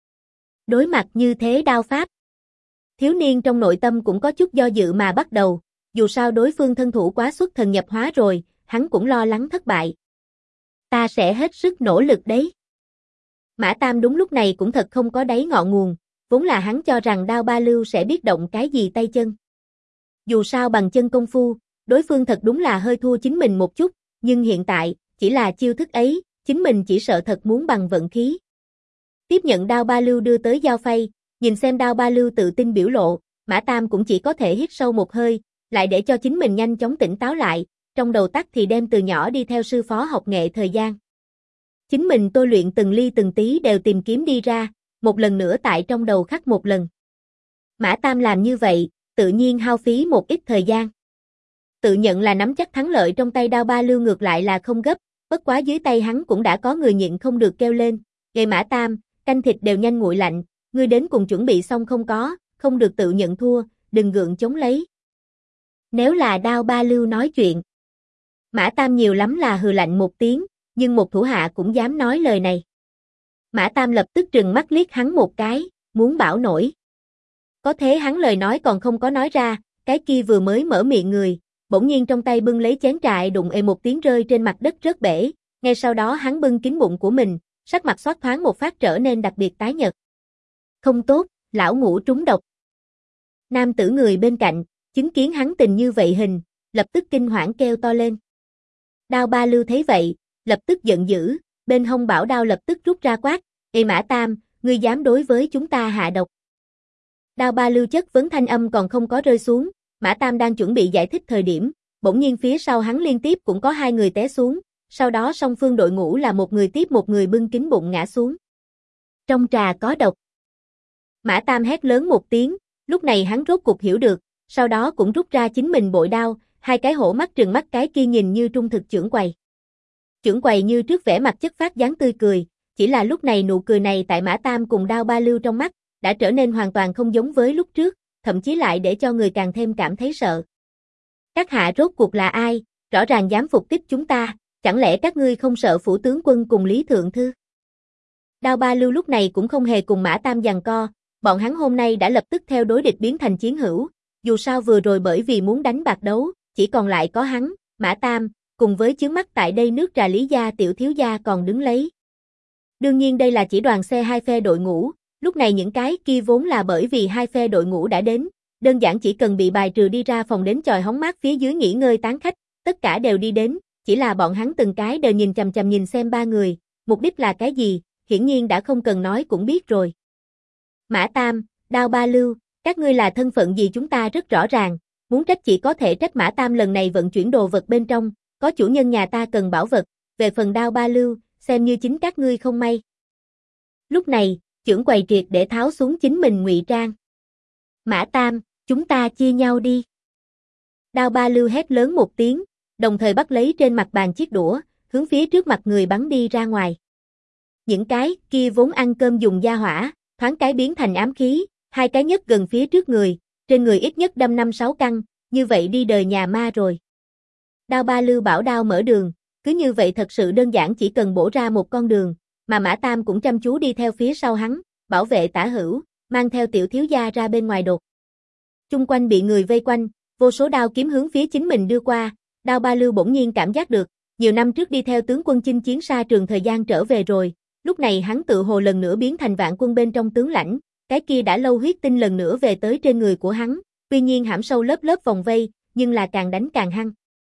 Đối mặt như thế đao pháp, thiếu niên trong nội tâm cũng có chút do dự mà bắt đầu, dù sao đối phương thân thủ quá xuất thần nhập hóa rồi, hắn cũng lo lắng thất bại. "Ta sẽ hết sức nỗ lực đấy." Mã Tam đúng lúc này cũng thật không có đáy ngọn nguồn, vốn là hắn cho rằng Đao Ba Lưu sẽ biết động cái gì tay chân. Dù sao bằng chân công phu, đối phương thật đúng là hơi thua chính mình một chút, nhưng hiện tại, chỉ là chiêu thức ấy, chính mình chỉ sợ thật muốn bằng vận khí. Tiếp nhận Đao Ba Lưu đưa tới dao phay, nhìn xem Đao Ba Lưu tự tin biểu lộ, Mã Tam cũng chỉ có thể hít sâu một hơi, lại để cho chính mình nhanh chóng tỉnh táo lại, trong đầu tắt thì đem từ nhỏ đi theo sư phó học nghệ thời gian. Chính mình tôi luyện từng ly từng tí đều tìm kiếm đi ra, một lần nữa tại trong đầu khắc một lần. Mã Tam làm như vậy, tự nhiên hao phí một ít thời gian. Tự nhận là nắm chắc thắng lợi trong tay Đao Ba Lưu ngược lại là không gấp, bất quá dưới tay hắn cũng đã có người nhịn không được kêu lên, Mã Tam, canh thịt đều nhanh nguội lạnh, ngươi đến cùng chuẩn bị xong không có, không được tự nhận thua, đừng gượng chống lấy." Nếu là Đao Ba Lưu nói chuyện, Mã Tam nhiều lắm là hừ lạnh một tiếng, nhưng một thủ hạ cũng dám nói lời này. Mã Tam lập tức trừng mắt liếc hắn một cái, muốn bảo nổi. Có thế hắn lời nói còn không có nói ra, cái kia vừa mới mở miệng người, bỗng nhiên trong tay bưng lấy chén trà đụng ề một tiếng rơi trên mặt đất rớt bể, ngay sau đó hắn bưng kín bụng của mình, sắc mặt xoát thoáng một phát trở nên đặc biệt tái nhợt. Không tốt, lão Ngũ trúng độc. Nam tử người bên cạnh, chứng kiến hắn tình như vậy hình, lập tức kinh hoảng kêu to lên. Đao Ba Lưu thấy vậy, lập tức giận dữ, bên hông bảo đao lập tức rút ra quát, "Ê Mã Tam, ngươi dám đối với chúng ta hạ độc?" Đao Ba Lưu chất vấn thanh âm còn không có rơi xuống, Mã Tam đang chuẩn bị giải thích thời điểm, bỗng nhiên phía sau hắn liên tiếp cũng có hai người té xuống, sau đó song phương đội ngũ là một người tiếp một người bưng kín bụng ngã xuống. Trong trà có độc. Mã Tam hét lớn một tiếng, lúc này hắn rốt cục hiểu được, sau đó cũng rút ra chính mình bội đao, hai cái hổ mắt trừng mắt cái kia nhìn như trung thực chưởng quầy. Chưởng quầy như trước vẻ mặt chất phác dáng tươi cười, chỉ là lúc này nụ cười này tại Mã Tam cùng Đao Ba Lưu trong mắt, đã trở nên hoàn toàn không giống với lúc trước, thậm chí lại để cho người càng thêm cảm thấy sợ. Các hạ rốt cuộc là ai, rõ ràng dám phục kích chúng ta, chẳng lẽ các ngươi không sợ phủ tướng quân cùng Lý Thượng Thư? Đao Ba Lưu lúc này cũng không hề cùng Mã Tam giằng co, bọn hắn hôm nay đã lập tức theo đối địch biến thành chiến hữu, dù sao vừa rồi bởi vì muốn đánh bạc đấu, chỉ còn lại có hắn, Mã Tam, cùng với chướng mắt tại đây nước trà Lý gia tiểu thiếu gia còn đứng lấy. Đương nhiên đây là chỉ đoàn xe hai phe đội ngũ, lúc này những cái kia vốn là bởi vì hai phe đội ngũ đã đến, đơn giản chỉ cần bị bài trừ đi ra phòng đến chòi hóng mát phía dưới nghỉ ngơi tán khách, tất cả đều đi đến, chỉ là bọn hắn từng cái đều nhìn chằm chằm nhìn xem ba người, mục đích là cái gì, hiển nhiên đã không cần nói cũng biết rồi. Mã Tam, Đao Ba Lưu, các ngươi là thân phận gì chúng ta rất rõ ràng, muốn trách chỉ có thể trách Mã Tam lần này vận chuyển đồ vật bên trong, có chủ nhân nhà ta cần bảo vật, về phần Đao Ba Lưu, xem như chính các ngươi không may. Lúc này, chưởng quầy triệt để tháo xuống chính mình ngụy trang. Mã Tam, chúng ta chia nhau đi. Đao Ba Lưu hét lớn một tiếng, đồng thời bắt lấy trên mặt bàn chiếc đũa, hướng phía trước mặt người bắn đi ra ngoài. Những cái kia vốn ăn cơm dùng da hỏa, thoáng cái biến thành ám khí, hai cái nhất gần phía trước người, trên người ít nhất đâm 5-6 căn, như vậy đi đời nhà ma rồi. Đao Ba Lưu bảo đao mở đường, cứ như vậy thật sự đơn giản chỉ cần bổ ra một con đường, mà Mã Tam cũng chăm chú đi theo phía sau hắn, bảo vệ tả hữu, mang theo tiểu thiếu gia ra bên ngoài đột. Chung quanh bị người vây quanh, vô số đao kiếm hướng phía chính mình đưa qua, Đao Ba Lưu bỗng nhiên cảm giác được, nhiều năm trước đi theo tướng quân chinh chiến xa trường thời gian trở về rồi, lúc này hắn tự hồ lần nữa biến thành vạn quân bên trong tướng lãnh, cái kia đã lâu huyết tinh lần nữa về tới trên người của hắn, tuy nhiên hãm sâu lớp lớp vòng vây, nhưng là càng đánh càng hăng.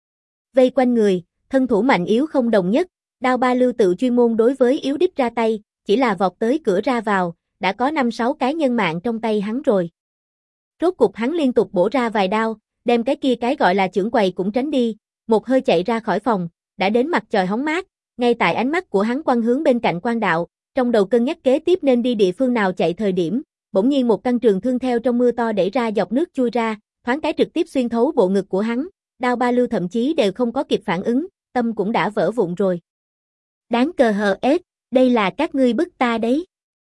Vây quanh người, thân thủ mạnh yếu không đồng nhất, Đao Ba Lưu tự chuyên môn đối với yếu đích ra tay, chỉ là vọt tới cửa ra vào, đã có 5-6 cái nhân mạng trong tay hắn rồi. Rốt cục hắn liên tục bổ ra vài đao, đem cái kia cái gọi là chưởng quầy cũng tránh đi, một hơi chạy ra khỏi phòng, đã đến mặt trời hóng mát, ngay tại ánh mắt của hắn quăng hướng bên cạnh quan đạo, trong đầu cân nhắc kế tiếp nên đi địa phương nào chạy thời điểm, bỗng nhiên một căn trường thương theo trong mưa to đẩy ra dọc nước chui ra, thoáng cái trực tiếp xuyên thấu bộ ngực của hắn, Đao Ba Lưu thậm chí đều không có kịp phản ứng, tâm cũng đã vỡ vụn rồi. Đáng cờ hờ ết, đây là các ngươi bức ta đấy.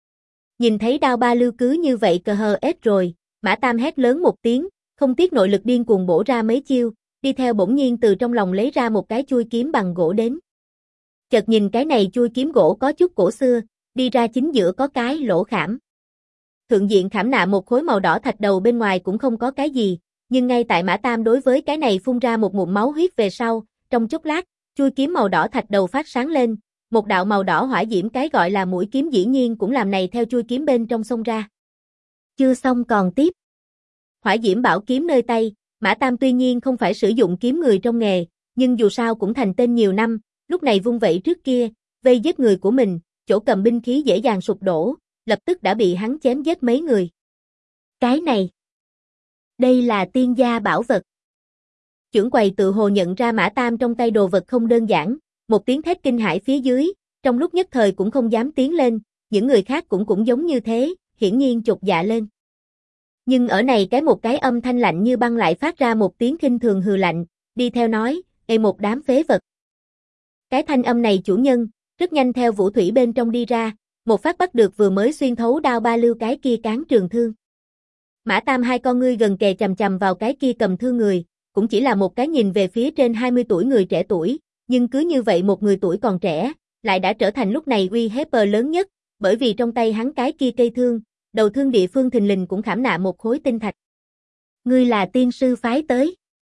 Nhìn thấy Đao Ba Lưu cứ như vậy cờ hờ ết rồi, Mã Tam hét lớn một tiếng, không tiếc nội lực điên cuồng bổ ra mấy chiêu, đi theo bỗng nhiên từ trong lòng lấy ra một cái chuôi kiếm bằng gỗ đến. Chợt nhìn cái này chuôi kiếm gỗ có chút cổ xưa, đi ra chính giữa có cái lỗ khảm. Thượng diện khảm nạm một khối màu đỏ thạch đầu bên ngoài cũng không có cái gì, nhưng ngay tại Mã Tam đối với cái này phun ra một ngụm máu huyết về sau, trong chốc lát, chuôi kiếm màu đỏ thạch đầu phát sáng lên, một đạo màu đỏ hỏa diễm cái gọi là mũi kiếm dĩ nhiên cũng làm này theo chuôi kiếm bên trong xông ra. Chưa xong còn tiếp. Hỏa diễm bảo kiếm nơi tay, Mã Tam tuy nhiên không phải sử dụng kiếm người trong nghề, nhưng dù sao cũng thành tên nhiều năm, lúc này vung vẩy trước kia, vây giết người của mình, chỗ cầm binh khí dễ dàng sụp đổ, lập tức đã bị hắn chém giết mấy người. Cái này, đây là tiên gia bảo vật. Chưởng quầy tự hồ nhận ra Mã Tam trong tay đồ vật không đơn giản, một tiếng thét kinh hãi phía dưới, trong lúc nhất thời cũng không dám tiến lên, những người khác cũng giống như thế, hiển nhiên chột dạ lên. Nhưng ở này một cái âm thanh lạnh như băng lại phát ra một tiếng khinh thường hừ lạnh, đi theo nói, ê một đám phế vật. Cái thanh âm này chủ nhân, rất nhanh theo vũ thủy bên trong đi ra, một phát bắt được vừa mới xuyên thấu Đao Ba Lưu cái kia cán trường thương. Mã Tam hai con ngươi gần kề chằm chằm vào cái kia cầm thương người, cũng chỉ là một cái nhìn về phía trên 20 tuổi người trẻ tuổi, nhưng cứ như vậy một người tuổi còn trẻ, lại đã trở thành lúc này uy hiếp lớn nhất, bởi vì trong tay hắn cái kia cây thương, đầu thương địa phương thình lình cũng khảm nạm một khối tinh thạch. Ngươi là tiên sư phái tới.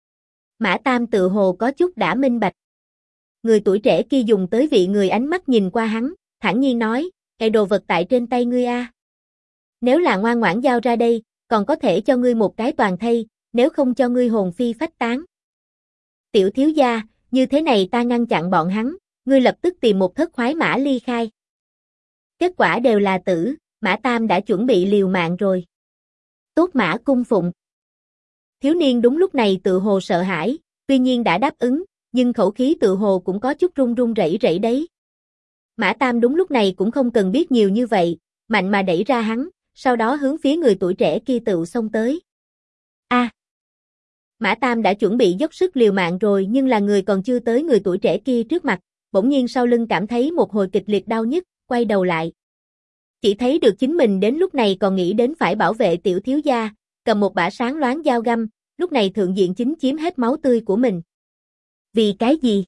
Mã Tam tự hồ có chút đã minh bạch. Người tuổi trẻ kia dùng tới vị người ánh mắt nhìn qua hắn, thản nhiên nói, cái đồ vật tại trên tay ngươi a. Nếu là ngoan ngoãn giao ra đây, còn có thể cho ngươi một cái toàn thây, nếu không cho ngươi hồn phi phách tán. Tiểu thiếu gia, như thế này ta ngăn chặn bọn hắn, ngươi lập tức tìm một thất khoái mã ly khai. Kết quả đều là tử, Mã Tam đã chuẩn bị liều mạng rồi. Tốt mã cung phụng. Thiếu niên đúng lúc này tự hồ sợ hãi, tuy nhiên đã đáp ứng, nhưng khẩu khí tự hồ cũng có chút run run rẩy rẩy đấy. Mã Tam đúng lúc này cũng không cần biết nhiều như vậy, mạnh mà đẩy ra hắn, sau đó hướng phía người tuổi trẻ kia tự xông tới. A! Mã Tam đã chuẩn bị dốc sức liều mạng rồi nhưng là người còn chưa tới người tuổi trẻ kia trước mặt, bỗng nhiên sau lưng cảm thấy một hồi kịch liệt đau nhức, quay đầu lại. Chỉ thấy được chính mình đến lúc này còn nghĩ đến phải bảo vệ tiểu thiếu gia, cầm một bả sáng loáng dao găm, lúc này thượng diện chính chiếm hết máu tươi của mình. Vì cái gì?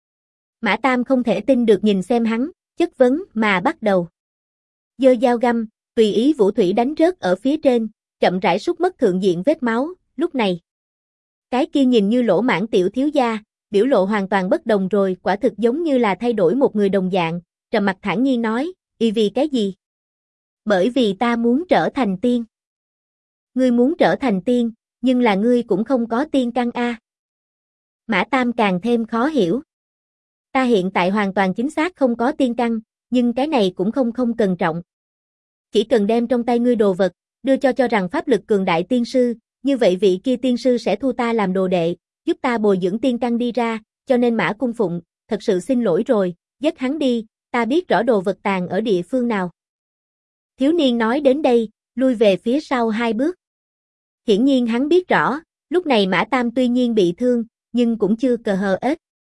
Mã Tam không thể tin được nhìn xem hắn, chất vấn mà bắt đầu. Giơ dao găm, tùy ý vũ thủy đánh rớt ở phía trên, chậm rãi sút mất thượng diện vết máu, lúc này. Cái kia nhìn như lỗ mãng tiểu thiếu gia, biểu lộ hoàn toàn bất đồng rồi, quả thực giống như là thay đổi một người đồng dạng, trầm mặt thản nhiên nói, vì cái gì? Bởi vì ta muốn trở thành tiên. Ngươi muốn trở thành tiên, nhưng là ngươi cũng không có tiên căn a. Mã Tam càng thêm khó hiểu. Ta hiện tại hoàn toàn chính xác không có tiên căn, nhưng cái này cũng không cần trọng. Chỉ cần đem trong tay ngươi đồ vật, đưa cho rằng pháp lực cường đại tiên sư, như vậy vị kia tiên sư sẽ thu ta làm đồ đệ, giúp ta bồi dưỡng tiên căn đi ra, cho nên Mã cung phụng, thật sự xin lỗi rồi, giết hắn đi, ta biết rõ đồ vật tàng ở địa phương nào. Thiếu niên nói đến đây, lui về phía sau 2 bước. Hiển nhiên hắn biết rõ, lúc này Mã Tam tuy nhiên bị thương, nhưng cũng chưa cờ hờ ết.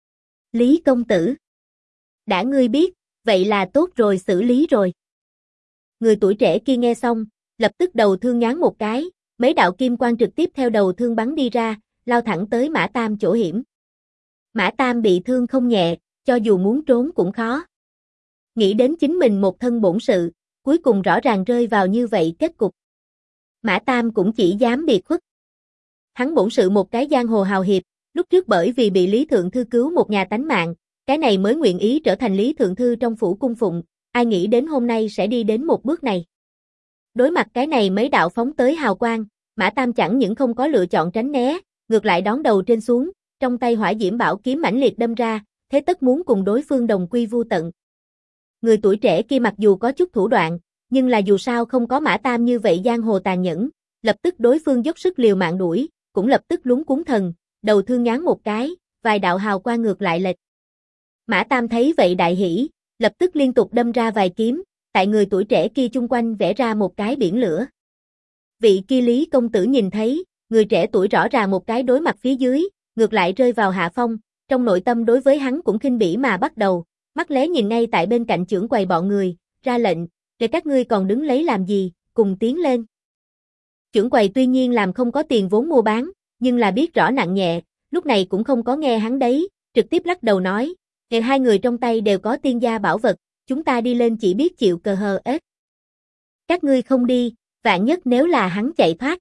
Lý công tử. Đã ngươi biết, vậy là tốt rồi xử lý rồi. Người tuổi trẻ kia nghe xong, lập tức đầu thương nhoáng một cái, mấy đạo kim quang trực tiếp theo đầu thương bắn đi ra, lao thẳng tới Mã Tam chỗ hiểm. Mã Tam bị thương không nhẹ, cho dù muốn trốn cũng khó. Nghĩ đến chính mình một thân bổn sự, cuối cùng rõ ràng rơi vào như vậy kết cục. Mã Tam cũng chỉ dám biệt khuất. Hắn bổn sự một cái giang hồ hào hiệp, lúc trước bởi vì bị Lý Thượng Thư cứu một nhà tánh mạng, cái này mới nguyện ý trở thành Lý Thượng Thư trong phủ cung phụng, ai nghĩ đến hôm nay sẽ đi đến một bước này. Đối mặt cái này mấy đạo phóng tới hào quang, Mã Tam chẳng những không có lựa chọn tránh né, ngược lại đón đầu trên xuống, trong tay hỏa diễm bảo kiếm mãnh liệt đâm ra, thế tất muốn cùng đối phương đồng quy vu tận. Người tuổi trẻ kia mặc dù có chút thủ đoạn, nhưng là dù sao không có Mã Tam như vậy giang hồ tàn nhẫn, lập tức đối phương dốc sức liều mạng đuổi, cũng lập tức lúng cuống thần, đầu thương nhoáng một cái, vài đạo hào quang ngược lại lệch. Mã Tam thấy vậy đại hỉ, lập tức liên tục đâm ra vài kiếm, tại người tuổi trẻ kia chung quanh vẽ ra một cái biển lửa. Vị kia Lý công tử nhìn thấy, người trẻ tuổi rõ ràng một cái đối mặt phía dưới, ngược lại rơi vào hạ phong, trong nội tâm đối với hắn cũng khinh bỉ mà bắt đầu, mắt lé nhìn ngay tại bên cạnh trưởng quầy bọn người, ra lệnh, để các ngươi còn đứng lấy làm gì, cùng tiến lên. Trưởng quầy tuy nhiên làm không có tiền vốn mua bán, nhưng là biết rõ nặng nhẹ, lúc này cũng không có nghe hắn đấy, trực tiếp lắc đầu nói, hai người trong tay đều có tiên gia bảo vật, chúng ta đi lên chỉ biết chịu cờ hờ ết. Các ngươi không đi, vạn nhất nếu là hắn chạy thoát.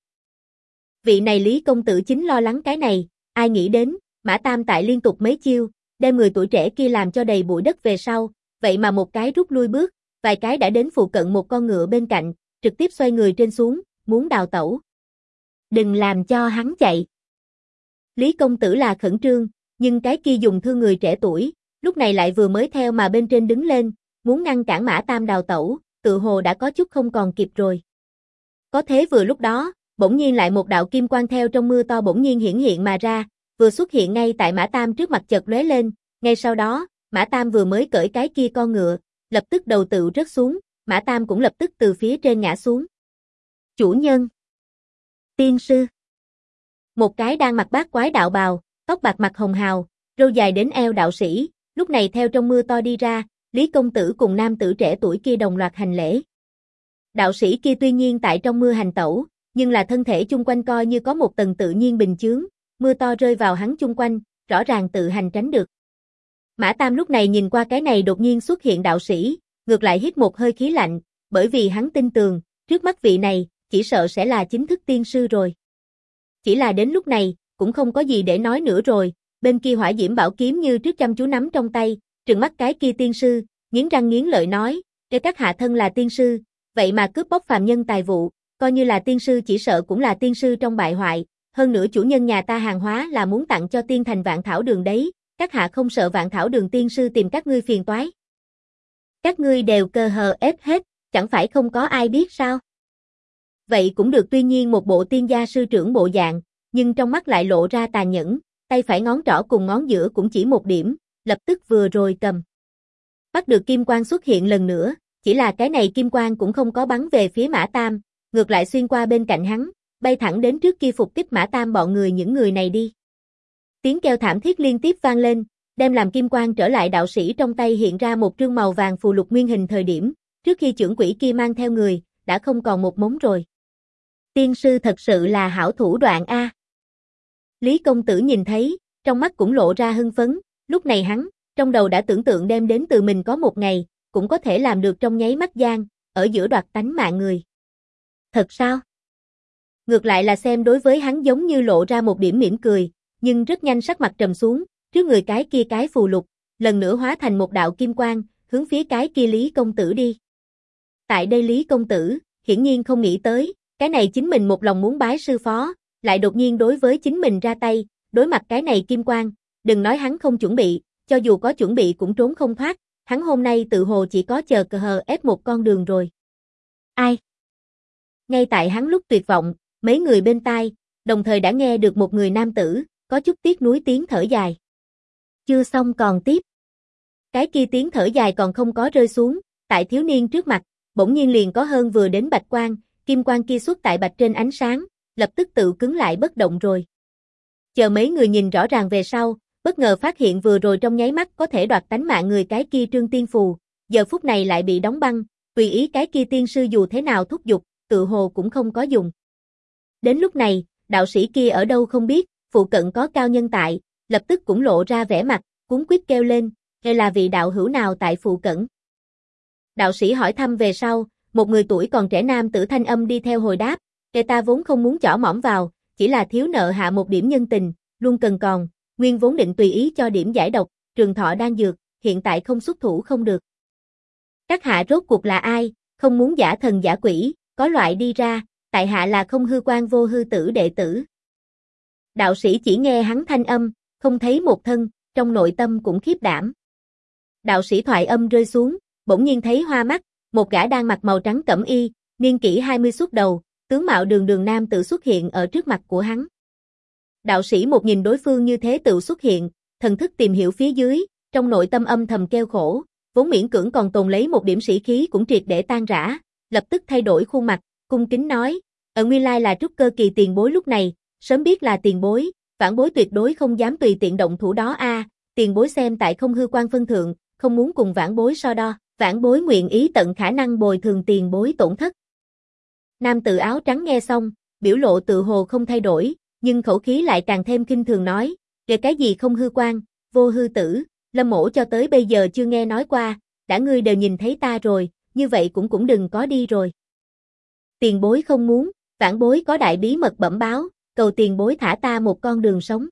Vị này Lý công tử chính lo lắng cái này, ai nghĩ đến, Mã Tam tại liên tục mấy chiêu, đem người tuổi trẻ kia làm cho đầy bụi đất về sau, vậy mà một cái rút lui bước, vài cái đã đến phụ cận một con ngựa bên cạnh, trực tiếp xoay người trên xuống, muốn đào tẩu. Đừng làm cho hắn chạy. Lý công tử là khẩn trương, nhưng cái kia dùng thương người trẻ tuổi, lúc này lại vừa mới theo mà bên trên đứng lên, muốn ngăn cản Mã Tam đào tẩu, tự hồ đã có chút không còn kịp rồi. Có thế vừa lúc đó, bỗng nhiên lại một đạo kim quang theo trong mưa to bỗng nhiên hiển hiện mà ra, vừa xuất hiện ngay tại Mã Tam trước mặt chợt lóe lên, ngay sau đó, Mã Tam vừa mới cởi cái kia con ngựa, lập tức đầu tựu rớt xuống, Mã Tam cũng lập tức từ phía trên ngã xuống. Chủ nhân, tiên sư. Một cái đang mặc bát quái đạo bào, tóc bạc mặt hồng hào, râu dài đến eo đạo sĩ, lúc này theo trong mưa to đi ra, Lý công tử cùng nam tử trẻ tuổi kia đồng loạt hành lễ. Đạo sĩ kia tuy nhiên tại trong mưa hành tẩu, nhưng là thân thể chung quanh coi như có một tầng tự nhiên bình chướng, mưa to rơi vào hắn chung quanh, rõ ràng tự hành tránh được. Mã Tam lúc này nhìn qua cái này đột nhiên xuất hiện đạo sĩ, ngược lại hít một hơi khí lạnh, bởi vì hắn tin tưởng, trước mắt vị này, chỉ sợ sẽ là chính thức tiên sư rồi. Chỉ là đến lúc này, cũng không có gì để nói nữa rồi, bên kia hỏa diễm bảo kiếm như trước chăm chú nắm trong tay, trừng mắt cái kia tiên sư, nghiến răng nghiến lợi nói, để các hạ thân là tiên sư, vậy mà cướp bóc phàm nhân tài vụ, coi như là tiên sư chỉ sợ cũng là tiên sư trong bại hoại, hơn nữa chủ nhân nhà ta hàng hóa là muốn tặng cho tiên thành Vạn Thảo Đường đấy, các hạ không sợ Vạn Thảo Đường tiên sư tìm các ngươi phiền toái. Các ngươi đều cơ hờ ép hết, chẳng phải không có ai biết sao? Vậy cũng được, tuy nhiên một bộ tiên gia sư trưởng bộ dạng, nhưng trong mắt lại lộ ra tàn nhẫn, tay phải ngón trỏ cùng ngón giữa cũng chỉ một điểm, lập tức vừa rồi cầm. Bắt được kim quang xuất hiện lần nữa, chỉ là cái này kim quang cũng không có bắn về phía Mã Tam, ngược lại xuyên qua bên cạnh hắn, bay thẳng đến trước kia phục kích Mã Tam bọn người những người này đi. Tiếng kêu thảm thiết liên tiếp vang lên, đem làm kim quang trở lại đạo sĩ trong tay hiện ra một trương màu vàng phù lục nguyên hình thời điểm, trước khi chưởng quỷ kia mang theo người, đã không còn một mống rồi. Tiên sư thật sự là hảo thủ đoạn a. Lý công tử nhìn thấy, trong mắt cũng lộ ra hưng phấn, lúc này hắn, trong đầu đã tưởng tượng đem đến từ mình có một ngày, cũng có thể làm được trong nháy mắt gian, ở giữa đoạt tánh mạng người. Thật sao? Ngược lại là xem đối với hắn giống như lộ ra một điểm mỉm cười, nhưng rất nhanh sắc mặt trầm xuống, trước người cái kia cái phù lục, lần nữa hóa thành một đạo kim quang, hướng phía cái kia Lý công tử đi. Tại đây Lý công tử, hiển nhiên không nghĩ tới, cái này chính mình một lòng muốn bái sư phó, lại đột nhiên đối với chính mình ra tay, đối mặt cái này kim quang, đừng nói hắn không chuẩn bị, cho dù có chuẩn bị cũng trốn không thoát, hắn hôm nay tự hồ chỉ có chờ cờ hờ ép một con đường rồi. Ai? Ngay tại hắn lúc tuyệt vọng, mấy người bên tai, đồng thời đã nghe được một người nam tử, có chút tiếc nuối tiếng thở dài. Chưa xong còn tiếp. Cái kia tiếng thở dài còn không có rơi xuống, tại thiếu niên trước mặt, bỗng nhiên liền có hơn vừa đến bạch quang, kim quang kia xuất tại bạch trên ánh sáng, lập tức tự cứng lại bất động rồi. Chờ mấy người nhìn rõ ràng về sau, bất ngờ phát hiện vừa rồi trong nháy mắt có thể đoạt tánh mạng người cái kia trương tiên phù, giờ phút này lại bị đóng băng, tùy ý cái kia tiên sư dù thế nào thúc giục, tự hồ cũng không có dùng. Đến lúc này, đạo sĩ kia ở đâu không biết, phụ cận có cao nhân tại, lập tức cũng lộ ra vẻ mặt, cuống quýt kêu lên, đây là vị đạo hữu nào tại phụ cận. Đạo sĩ hỏi thăm về sau, một người tuổi còn trẻ nam tử thanh âm đi theo hồi đáp, ta vốn không muốn chỏ mỏm vào, chỉ là thiếu nợ hạ một điểm nhân tình, luôn cần còn, nguyên vốn định tùy ý cho điểm giải độc, trường thọ đang dược, hiện tại không xuất thủ không được. Các hạ rốt cuộc là ai, không muốn giả thần giả quỷ, có loại đi ra, tại hạ là Không Hư Quan Vô Hư Tử đệ tử. Đạo sĩ chỉ nghe hắn thanh âm, không thấy một thân, trong nội tâm cũng khiếp đảm. Đạo sĩ thoại âm rơi xuống, bỗng nhiên thấy hoa mắt, một gã đang mặc màu trắng cẩm y, niên kỷ 20 xuất đầu, tướng mạo đường đường nam tự xuất hiện ở trước mặt của hắn. Đạo sĩ một nhìn đối phương như thế tự xuất hiện, thần thức tìm hiểu phía dưới, trong nội tâm âm thầm kêu khổ, vốn miễn cưỡng còn tồn lấy một điểm sĩ khí cũng triệt để tan rã, lập tức thay đổi khuôn mặt, cung kính nói, nguyên lai là trúc cơ kỳ tiền bối lúc này, sớm biết là tiền bối, vãn bối tuyệt đối không dám tùy tiện động thủ đó a, tiền bối xem tại Không Hư Quan phân thượng, không muốn cùng vãn bối so đo, vãn bối nguyện ý tận khả năng bồi thường tiền bối tổn thất. Nam tử áo trắng nghe xong, biểu lộ tự hồ không thay đổi, nhưng khẩu khí lại càng thêm khinh thường nói, về cái gì Không Hư Quan, Vô Hư Tử, Lâm mỗ cho tới bây giờ chưa nghe nói qua, đã ngươi đều nhìn thấy ta rồi, như vậy cũng đừng có đi rồi. Tiền bối không muốn, vãn bối có đại bí mật bẩm báo, cầu tiền bối thả ta một con đường sống.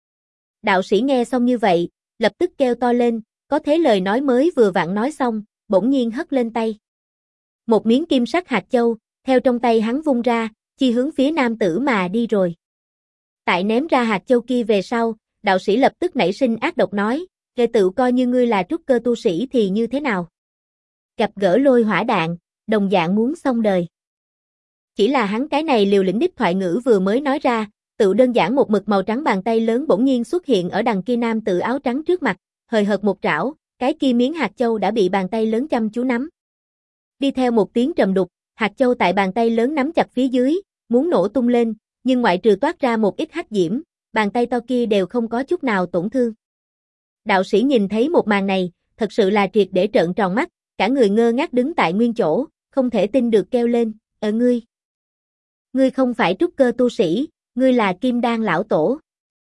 Đạo sĩ nghe xong như vậy, lập tức kêu to lên, có thế lời nói mới vừa vặn nói xong, bỗng nhiên hất lên tay. Một miếng kim sắc hạt châu, theo trong tay hắn vung ra, chi hướng phía nam tử mà đi rồi. Tại ném ra hạt châu kia về sau, đạo sĩ lập tức nảy sinh ác độc nói, "Kệ tự coi như ngươi là trúc cơ tu sĩ thì như thế nào? Gặp gỡ lôi hỏa đạn, đồng dạng muốn xong đời." Chỉ là hắn cái này liều lĩnh đích thoại ngữ vừa mới nói ra, tự đơn giản một mực màu trắng bàn tay lớn bỗng nhiên xuất hiện ở đằng kia nam tử áo trắng trước mặt, hời hợt một trảo, cái kia miếng hạt châu đã bị bàn tay lớn chăm chú nắm. Đi theo một tiếng trầm đục, hạt châu tại bàn tay lớn nắm chặt phía dưới, muốn nổ tung lên, nhưng ngoại trừ toát ra một ít hắc diễm, bàn tay to kia đều không có chút nào tổn thương. Đạo sĩ nhìn thấy một màn này, thật sự là triệt để trợn tròn mắt, cả người ngơ ngác đứng tại nguyên chỗ, không thể tin được kêu lên, ngươi không phải trúc cơ tu sĩ, ngươi là Kim Đan lão tổ."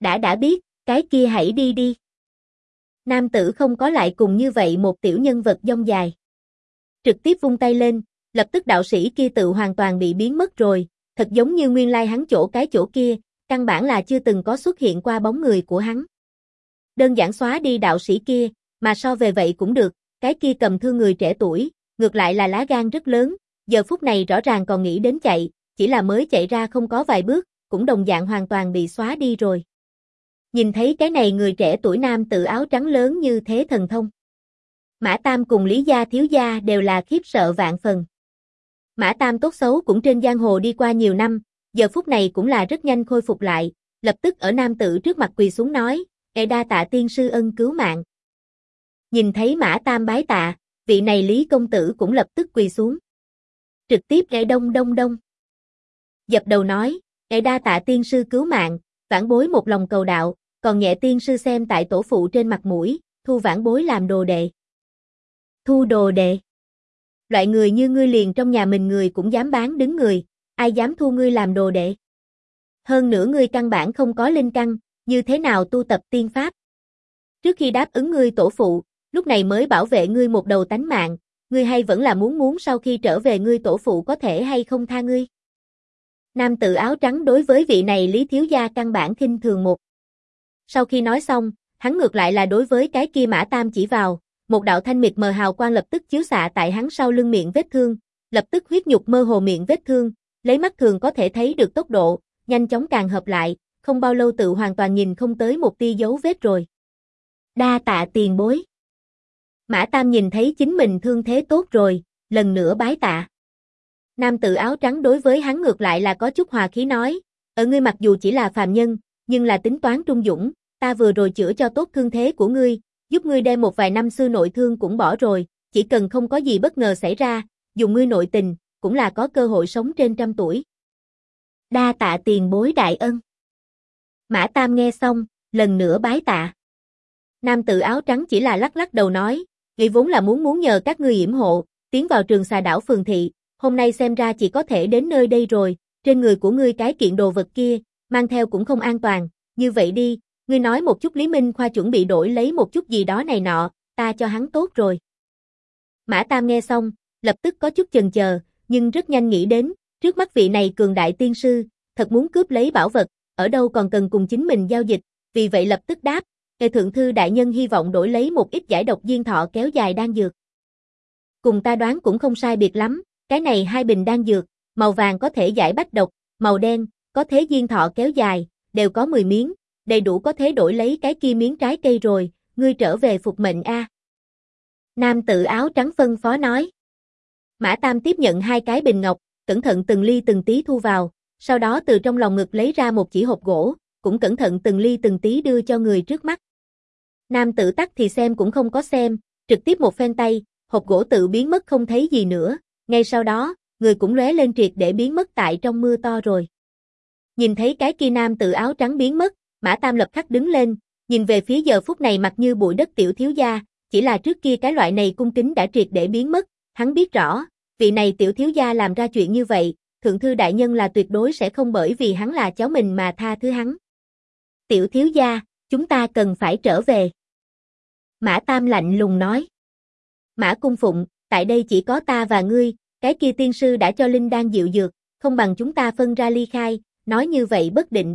Đã biết, cái kia hãy đi đi. Nam tử không có lại cùng như vậy một tiểu nhân vật dông dài. Trực tiếp vung tay lên, lập tức đạo sĩ kia tự hoàn toàn bị biến mất rồi, thật giống như nguyên lai hắn chỗ kia, căn bản là chưa từng có xuất hiện qua bóng người của hắn. Đơn giản xóa đi đạo sĩ kia, mà so về vậy cũng được, cái kia cầm thương người trẻ tuổi, ngược lại là lá gan rất lớn, giờ phút này rõ ràng còn nghĩ đến chạy, chỉ là mới chạy ra không có vài bước, cũng đồng dạng hoàn toàn bị xóa đi rồi. Nhìn thấy cái này người trẻ tuổi nam tự áo trắng lớn như thế thần thông. Mã Tam cùng Lý gia thiếu gia đều là khiếp sợ vạn phần. Mã Tam tốt xấu cũng trên giang hồ đi qua nhiều năm, giờ phút này cũng là rất nhanh khôi phục lại, lập tức ở nam tử trước mặt quỳ xuống nói, đa tạ tiên sư ân cứu mạng. Nhìn thấy Mã Tam bái tạ, vị này Lý công tử cũng lập tức quỳ xuống. Trực tiếp đông đông đông. Dập đầu nói, đa tạ tiên sư cứu mạng, vãn bối một lòng cầu đạo, còn nhẹ tiên sư xem tại tổ phụ trên mặt mũi, thu vãn bối làm đồ đệ. Thu đồ đệ. Loại người như ngươi liền trong nhà mình người cũng dám bán đứng người, ai dám thu ngươi làm đồ đệ. Hơn nữa ngươi căn bản không có linh căn, như thế nào tu tập tiên pháp. Trước khi đáp ứng ngươi tổ phụ, lúc này mới bảo vệ ngươi một đầu tánh mạng, ngươi hay vẫn là muốn sau khi trở về ngươi tổ phụ có thể hay không tha ngươi. Nam tử áo trắng đối với vị này Lý thiếu gia căn bản khinh thường một. Sau khi nói xong, hắn ngược lại là đối với cái kia Mã Tam chỉ vào, một đạo thanh mịt mờ hào quang lập tức chiếu xạ tại hắn sau lưng miệng vết thương, lập tức huyết nhục mơ hồ miệng vết thương, lấy mắt thường có thể thấy được tốc độ, nhanh chóng càng hợp lại, không bao lâu tự hoàn toàn nhìn không tới một tia dấu vết rồi. Đa tạ tiền bối. Mã Tam nhìn thấy chính mình thương thế tốt rồi, lần nữa bái tạ. Nam tử áo trắng đối với hắn ngược lại là có chút hòa khí nói, ở ngươi mặc dù chỉ là phàm nhân, nhưng là tính toán trung dũng, ta vừa rồi chữa cho tốt thương thế của ngươi, giúp ngươi đem một vài năm xưa nội thương cũng bỏ rồi, chỉ cần không có gì bất ngờ xảy ra, dùng ngươi nội tình, cũng là có cơ hội sống trên 100 tuổi. Đa tạ tiền bối đại ân. Mã Tam nghe xong, lần nữa bái tạ. Nam tử áo trắng chỉ là lắc lắc đầu nói, nghĩ vốn là muốn nhờ các ngươi yểm hộ, tiến vào Trường Xà đảo phường thị, hôm nay xem ra chỉ có thể đến nơi đây rồi, trên người của ngươi cái kiện đồ vật kia, mang theo cũng không an toàn, như vậy đi, ngươi nói một chút Lý Minh Khoa chuẩn bị đổi lấy một chút gì đó này nọ, ta cho hắn tốt rồi. Mã Tam nghe xong, lập tức có chút chần chờ, nhưng rất nhanh nghĩ đến, trước mắt vị này cường đại tiên sư, thật muốn cướp lấy bảo vật, ở đâu còn cần cùng chính mình giao dịch, vì vậy lập tức đáp, thượng thư đại nhân hy vọng đổi lấy một ít giải độc diên thọ kéo dài đan dược. Cùng ta đoán cũng không sai biệt lắm, cái này 2 bình đan dược, màu vàng có thể giải bách độc, màu đen, có thế diên thọ kéo dài, đều có 10 miếng, đầy đủ có thể đổi lấy cái kia miếng trái cây rồi, ngươi trở về phục mệnh a. Nam tử áo trắng phân phó nói. Mã Tam tiếp nhận 2 cái bình ngọc, cẩn thận từng ly từng tí thu vào, sau đó từ trong lòng ngực lấy ra một chỉ hộp gỗ, cũng cẩn thận từng ly từng tí đưa cho người trước mắt. Nam tử tắc thì xem cũng không có xem, trực tiếp một phen tay, hộp gỗ tự biến mất không thấy gì nữa, ngay sau đó, người cũng lóe lên triệt để biến mất tại trong mưa to rồi. Nhìn thấy cái kia nam tử áo trắng biến mất, Mã Tam lập khắc đứng lên, nhìn về phía giờ phút này mặt như bụi đất tiểu thiếu gia, chỉ là trước kia cái loại này cung kính đã triệt để biến mất, hắn biết rõ, vị này tiểu thiếu gia làm ra chuyện như vậy, thượng thư đại nhân là tuyệt đối sẽ không bởi vì hắn là cháu mình mà tha thứ hắn. Tiểu thiếu gia, chúng ta cần phải trở về. Mã Tam lạnh lùng nói. Mã Cung Phụng, tại đây chỉ có ta và ngươi, cái kia tiên sư đã cho linh đan dịu dược, không bằng chúng ta phân ra ly khai, nói như vậy bất định.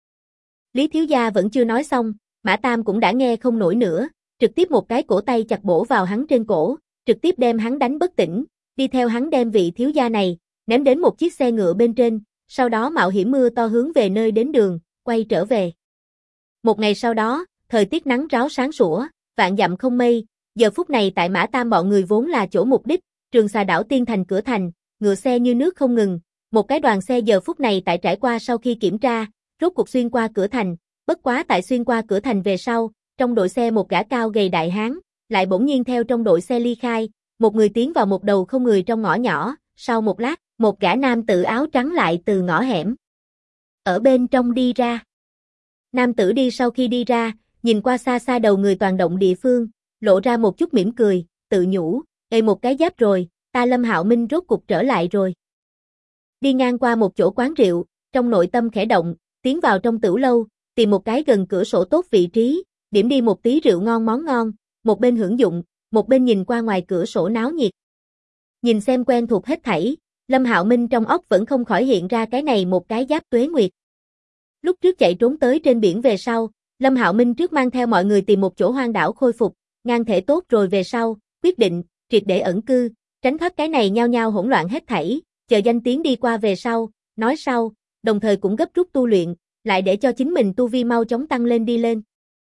Lý thiếu gia vẫn chưa nói xong, Mã Tam cũng đã nghe không nổi nữa, trực tiếp một cái cổ tay chặt bổ vào hắn trên cổ, trực tiếp đem hắn đánh bất tỉnh, đi theo hắn đem vị thiếu gia này, ném đến một chiếc xe ngựa bên trên, sau đó mạo hiểm mưa to hướng về nơi đến đường, quay trở về. Một ngày sau đó, thời tiết nắng ráo sáng sủa, vạn dặm không mây, giờ phút này tại Mã Tam bọn người vốn là chỗ mục đích, Trường Xà đảo tiên thành cửa thành, ngựa xe như nước không ngừng, một cái đoàn xe giờ phút này tại trải qua sau khi kiểm tra, rốt cuộc xuyên qua cửa thành, bất quá tại xuyên qua cửa thành về sau, trong đội xe một gã cao gầy đại hán, lại bỗng nhiên theo trong đội xe ly khai, một người tiến vào một đầu không người trong ngõ nhỏ, sau một lát, một gã nam tử áo trắng lại từ ngõ hẻm ở bên trong đi ra. Nam tử đi sau khi đi ra, nhìn qua xa xa đầu người toàn động địa phương, lộ ra một chút mỉm cười, tự nhủ, một cái giáp rồi, ta Lâm Hạo Minh rốt cục trở lại rồi. Đi ngang qua một chỗ quán rượu, trong nội tâm khẽ động, tiến vào trong tửu lâu, tìm một cái gần cửa sổ tốt vị trí, điểm đi một tí rượu ngon món ngon, một bên hưởng dụng, một bên nhìn qua ngoài cửa sổ náo nhiệt. Nhìn xem quen thuộc hết thảy, Lâm Hạo Minh trong óc vẫn không khỏi hiện ra cái này một cái Giáp Tuế Nguyệt. Lúc trước chạy trốn tới trên biển về sau, Lâm Hạo Minh trước mang theo mọi người tìm một chỗ hoang đảo khôi phục, ngang thể tốt rồi về sau, quyết định, triệt để ẩn cư, tránh thoát cái này nhao nhao hỗn loạn hết thảy, chờ danh tiếng đi qua về sau, nói sau, đồng thời cũng gấp rút tu luyện, lại để cho chính mình tu vi mau chóng tăng lên đi lên.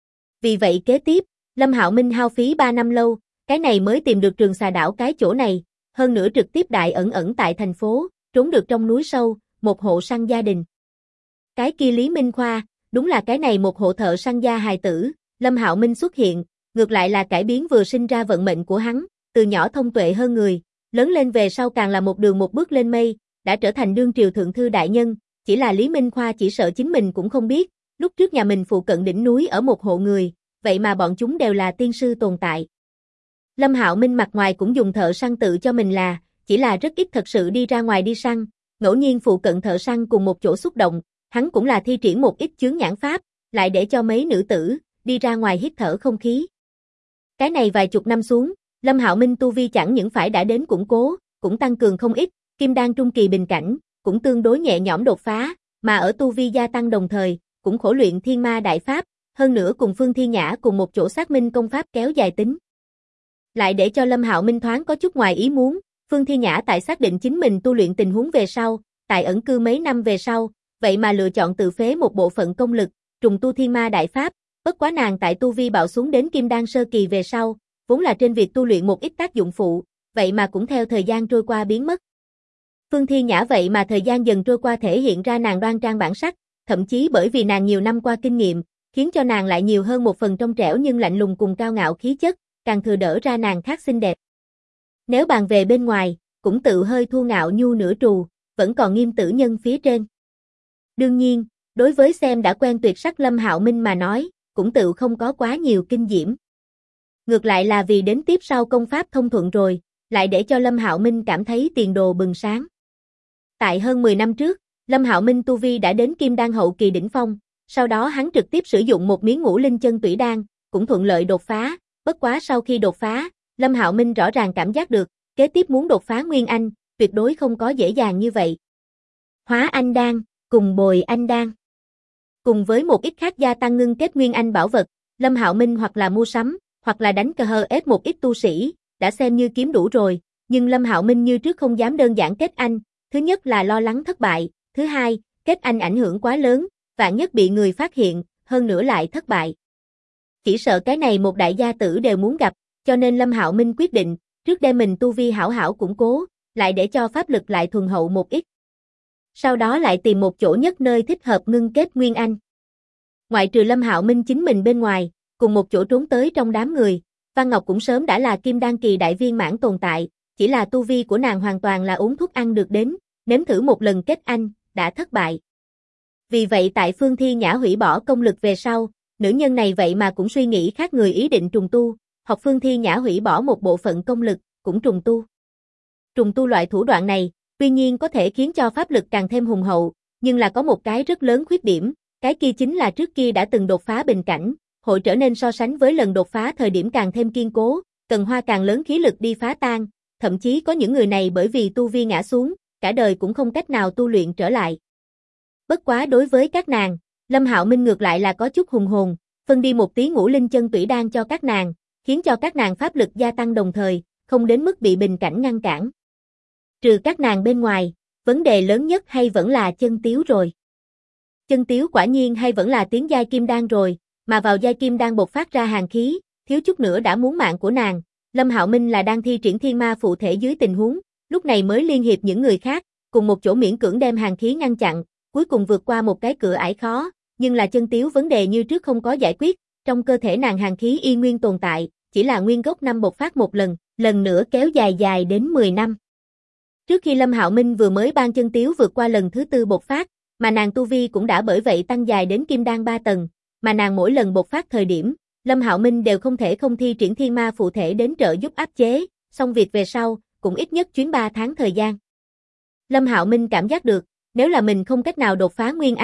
Vì vậy kế tiếp, Lâm Hạo Minh hao phí 3 năm lâu, cái này mới tìm được Trường Xà Đảo cái chỗ này, hơn nữa trực tiếp đại ẩn tại thành phố, trốn được trong núi sâu, một hộ săn gia đình. Cái kia Lý Minh Khoa, đúng là cái này một hộ thợ săn gia hài tử, Lâm Hạo Minh xuất hiện, ngược lại là cải biến vừa sinh ra vận mệnh của hắn, từ nhỏ thông tuệ hơn người, lớn lên về sau càng là một đường một bước lên mây, đã trở thành đương triều thượng thư đại nhân, chỉ là Lý Minh Khoa chỉ sợ chính mình cũng không biết, lúc trước nhà mình phụ cận đỉnh núi ở một hộ người, vậy mà bọn chúng đều là tiên sư tồn tại. Lâm Hạo Minh mặt ngoài cũng dùng thợ săn tự cho mình là, chỉ là rất ít thật sự đi ra ngoài đi săn, ngẫu nhiên phụ cận thợ săn cùng một chỗ xúc động, hắn cũng là thi triển một ít chướng nhãn pháp, lại để cho mấy nữ tử đi ra ngoài hít thở không khí. Cái này vài chục năm xuống, Lâm Hạo Minh tu vi chẳng những phải đã đến củng cố, cũng tăng cường không ít, kim đan trung kỳ bình cảnh, cũng tương đối nhẹ nhõm đột phá, mà ở tu vi gia tăng đồng thời, cũng khổ luyện thiên ma đại pháp, hơn nữa cùng Phương Thi Nhã cùng một chỗ xác minh công pháp kéo dài tính. Lại để cho Lâm Hạo Minh thoáng có chút ngoài ý muốn, Phương Thi Nhã tại xác định chính mình tu luyện tình huống về sau, tại ẩn cư mấy năm về sau, vậy mà lựa chọn tự phế một bộ phận công lực, trùng tu thiên ma đại pháp, bất quá nàng tại tu vi bạo xuống đến kim đan sơ kỳ về sau, vốn là trên việc tu luyện một ít tác dụng phụ, vậy mà cũng theo thời gian trôi qua biến mất. Phương Thi Nhã vậy mà thời gian dần trôi qua thể hiện ra nàng đoan trang bản sắc, thậm chí bởi vì nàng nhiều năm qua kinh nghiệm, khiến cho nàng lại nhiều hơn một phần trong trẻo nhưng lạnh lùng cùng cao ngạo khí chất, càng thừa đỡ ra nàng khác xinh đẹp. Nếu bàn về bên ngoài, cũng tự hơi thu ngạo nhu nửa trù, vẫn còn nghiêm tử nhân phía trên. Đương nhiên, đối với xem đã quen tuyệt sắc Lâm Hạo Minh mà nói, cũng tự không có quá nhiều kinh diễm. Ngược lại là vì đến tiếp sau công pháp thông thuận rồi, lại để cho Lâm Hạo Minh cảm thấy tiền đồ bừng sáng. Tại hơn 10 năm trước, Lâm Hạo Minh tu vi đã đến kim đan hậu kỳ đỉnh phong, sau đó hắn trực tiếp sử dụng một miếng ngũ linh chân tủy đan, cũng thuận lợi đột phá, bất quá sau khi đột phá, Lâm Hạo Minh rõ ràng cảm giác được, kế tiếp muốn đột phá Nguyên Anh, tuyệt đối không có dễ dàng như vậy. Hóa Anh đan, cùng bồi Anh đan. Cùng với một ít khác gia tăng ngưng kết Nguyên Anh bảo vật, Lâm Hạo Minh hoặc là mua sắm, hoặc là đánh cờ hờ ép một ít tu sĩ, đã xem như kiếm đủ rồi, nhưng Lâm Hạo Minh như trước không dám đơn giản kết anh, thứ nhất là lo lắng thất bại, thứ hai, kết anh ảnh hưởng quá lớn, vạn nhất bị người phát hiện, hơn nữa lại thất bại. Chỉ sợ cái này một đại gia tử đều muốn gặp, cho nên Lâm Hạo Minh quyết định, trước đem mình tu vi hảo hảo củng cố, lại để cho pháp lực lại thuần hậu một ít. Sau đó lại tìm một chỗ nhất nơi thích hợp ngưng kết Nguyên Anh. Ngoại trừ Lâm Hạo Minh chính mình bên ngoài, cùng một chỗ trốn tới trong đám người, Văn Ngọc cũng sớm đã là kim đan kỳ đại viên mãn tồn tại, chỉ là tu vi của nàng hoàn toàn là uống thuốc ăn được đến, nếm thử một lần kết anh, đã thất bại. Vì vậy tại Phương Thi Nhã hủy bỏ công lực về sau, nữ nhân này vậy mà cũng suy nghĩ khác người ý định trùng tu, học Phương Thi Nhã hủy bỏ một bộ phận công lực, cũng trùng tu. Trùng tu loại thủ đoạn này, tuy nhiên có thể khiến cho pháp lực càng thêm hùng hậu, nhưng là có một cái rất lớn khuyết điểm, cái kia chính là trước kia đã từng đột phá bình cảnh, hội trở nên so sánh với lần đột phá thời điểm càng thêm kiên cố, cần hoa càng lớn khí lực đi phá tan, thậm chí có những người này bởi vì tu vi ngã xuống, cả đời cũng không cách nào tu luyện trở lại. Bất quá đối với các nàng, Lâm Hạo Minh ngược lại là có chút hùng hồn, phân đi một tí ngũ linh chân tủy đan cho các nàng, khiến cho các nàng pháp lực gia tăng đồng thời, không đến mức bị bình cảnh ngăn cản. Trừ các nàng bên ngoài, vấn đề lớn nhất hay vẫn là chân tiếu rồi. Chân tiếu quả nhiên hay vẫn là tiến giai kim đan rồi, mà vào giai kim đan bộc phát ra hàn khí, thiếu chút nữa đã muốn mạng của nàng. Lâm Hạo Minh là đang thi triển thiên ma phụ thể dưới tình huống, lúc này mới liên hiệp những người khác, cùng một chỗ miễn cưỡng đem hàn khí ngăn chặn, cuối cùng vượt qua một cái cửa ải khó, nhưng là chân tiếu vấn đề như trước không có giải quyết, trong cơ thể nàng hàn khí y nguyên tồn tại, chỉ là nguyên gốc năm bộc phát một lần nữa kéo dài đến 10 năm. Trước khi Lâm Hạo Minh vừa mới ban chân tiếu vượt qua lần thứ tư bộc phát, mà nàng tu vi cũng đã bởi vậy tăng dài đến kim đan 3 tầng, mà nàng mỗi lần bộc phát thời điểm, Lâm Hạo Minh đều không thể không thi triển thiên ma phụ thể đến trợ giúp áp chế, xong việc về sau, cũng ít nhất chuyến 3 tháng thời gian. Lâm Hạo Minh cảm giác được, nếu là mình không cách nào đột phá Nguyên Anh,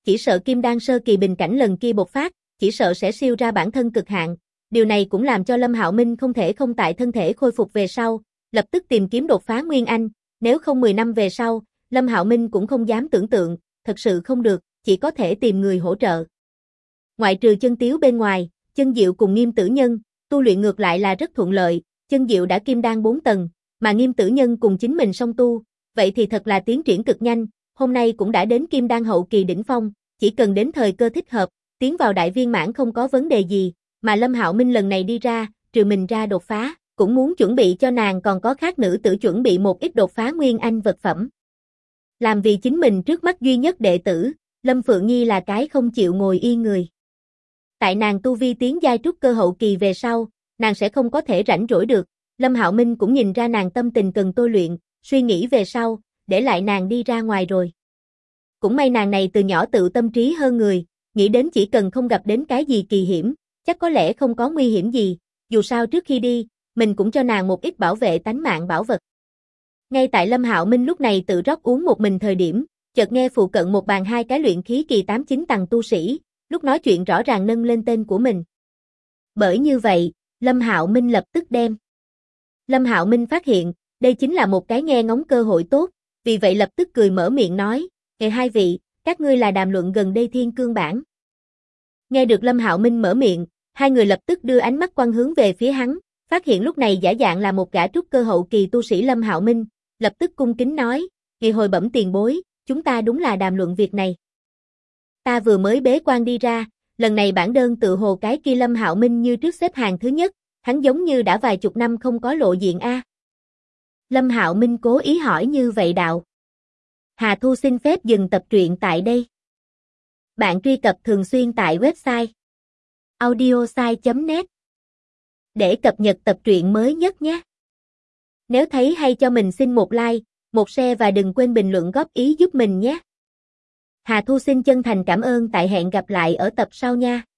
chỉ sợ kim đan sơ kỳ bình cảnh lần kia bộc phát, chỉ sợ sẽ siêu ra bản thân cực hạn. Điều này cũng làm cho Lâm Hạo Minh không thể không tại thân thể khôi phục về sau, lập tức tìm kiếm đột phá Nguyên Anh, nếu không 10 năm về sau, Lâm Hạo Minh cũng không dám tưởng tượng, thật sự không được, chỉ có thể tìm người hỗ trợ. Ngoại trừ Chân Tiếu bên ngoài, Chân Diệu cùng Nghiêm Tử Nhân, tu luyện ngược lại là rất thuận lợi, Chân Diệu đã kim đan 4 tầng, mà Nghiêm Tử Nhân cùng chính mình song tu, vậy thì thật là tiến triển cực nhanh, hôm nay cũng đã đến kim đan hậu kỳ đỉnh phong, chỉ cần đến thời cơ thích hợp, tiến vào đại viên mãn không có vấn đề gì, mà Lâm Hạo Minh lần này đi ra, trừ mình ra đột phá, cũng muốn chuẩn bị cho nàng còn có khác nữ tử chuẩn bị một ít đột phá Nguyên Anh vật phẩm. Làm vì chính mình trước mắt duy nhất đệ tử, Lâm Phượng Nhi là cái không chịu ngồi yên người. Tại nàng tu vi tiến giai trúc cơ hậu kỳ về sau, nàng sẽ không có thể rảnh rỗi được, Lâm Hạo Minh cũng nhìn ra nàng tâm tình cần tôi luyện, suy nghĩ về sau, để lại nàng đi ra ngoài rồi. Cũng may nàng này từ nhỏ tự tâm trí hơn người, nghĩ đến chỉ cần không gặp đến cái gì kỳ hiểm, chắc có lẽ không có nguy hiểm gì, dù sao trước khi đi, mình cũng cho nàng một ít bảo vệ tánh mạng bảo vật. Ngay tại Lâm Hạo Minh lúc này tự rót uống một mình thời điểm, chợt nghe phụ cận một bàn hai cái luyện khí kỳ 8-9 tầng tu sĩ, lúc nói chuyện rõ ràng nâng lên tên của mình. Bởi như vậy, Lâm Hạo Minh lập tức đem. Lâm Hạo Minh phát hiện, đây chính là một cái nghe ngóng cơ hội tốt, vì vậy lập tức cười mở miệng nói, hai vị, các ngươi là đàm luận gần đây thiên cương bản. Nghe được Lâm Hạo Minh mở miệng, hai người lập tức đưa ánh mắt quan hướng về phía hắn, phát hiện lúc này giả dạng là một gã trúc cơ hậu kỳ tu sĩ Lâm Hạo Minh, lập tức cung kính nói, hồi bẩm tiền bối, chúng ta đúng là đàm luận việc này. Ta vừa mới bế quan đi ra, lần này bản đơn tự hồ cái kia Lâm Hạo Minh như trước xếp hàng thứ nhất, hắn giống như đã vài chục năm không có lộ diện a. Lâm Hạo Minh cố ý hỏi như vậy đạo. Hà Thu xin phép dừng tập truyện tại đây. Bạn truy cập thường xuyên tại website audiosai.net để cập nhật tập truyện mới nhất nhé. Nếu thấy hay cho mình xin một like, một share và đừng quên bình luận góp ý giúp mình nhé. Hà Thu xin chân thành cảm ơn, tại hẹn gặp lại ở tập sau nha.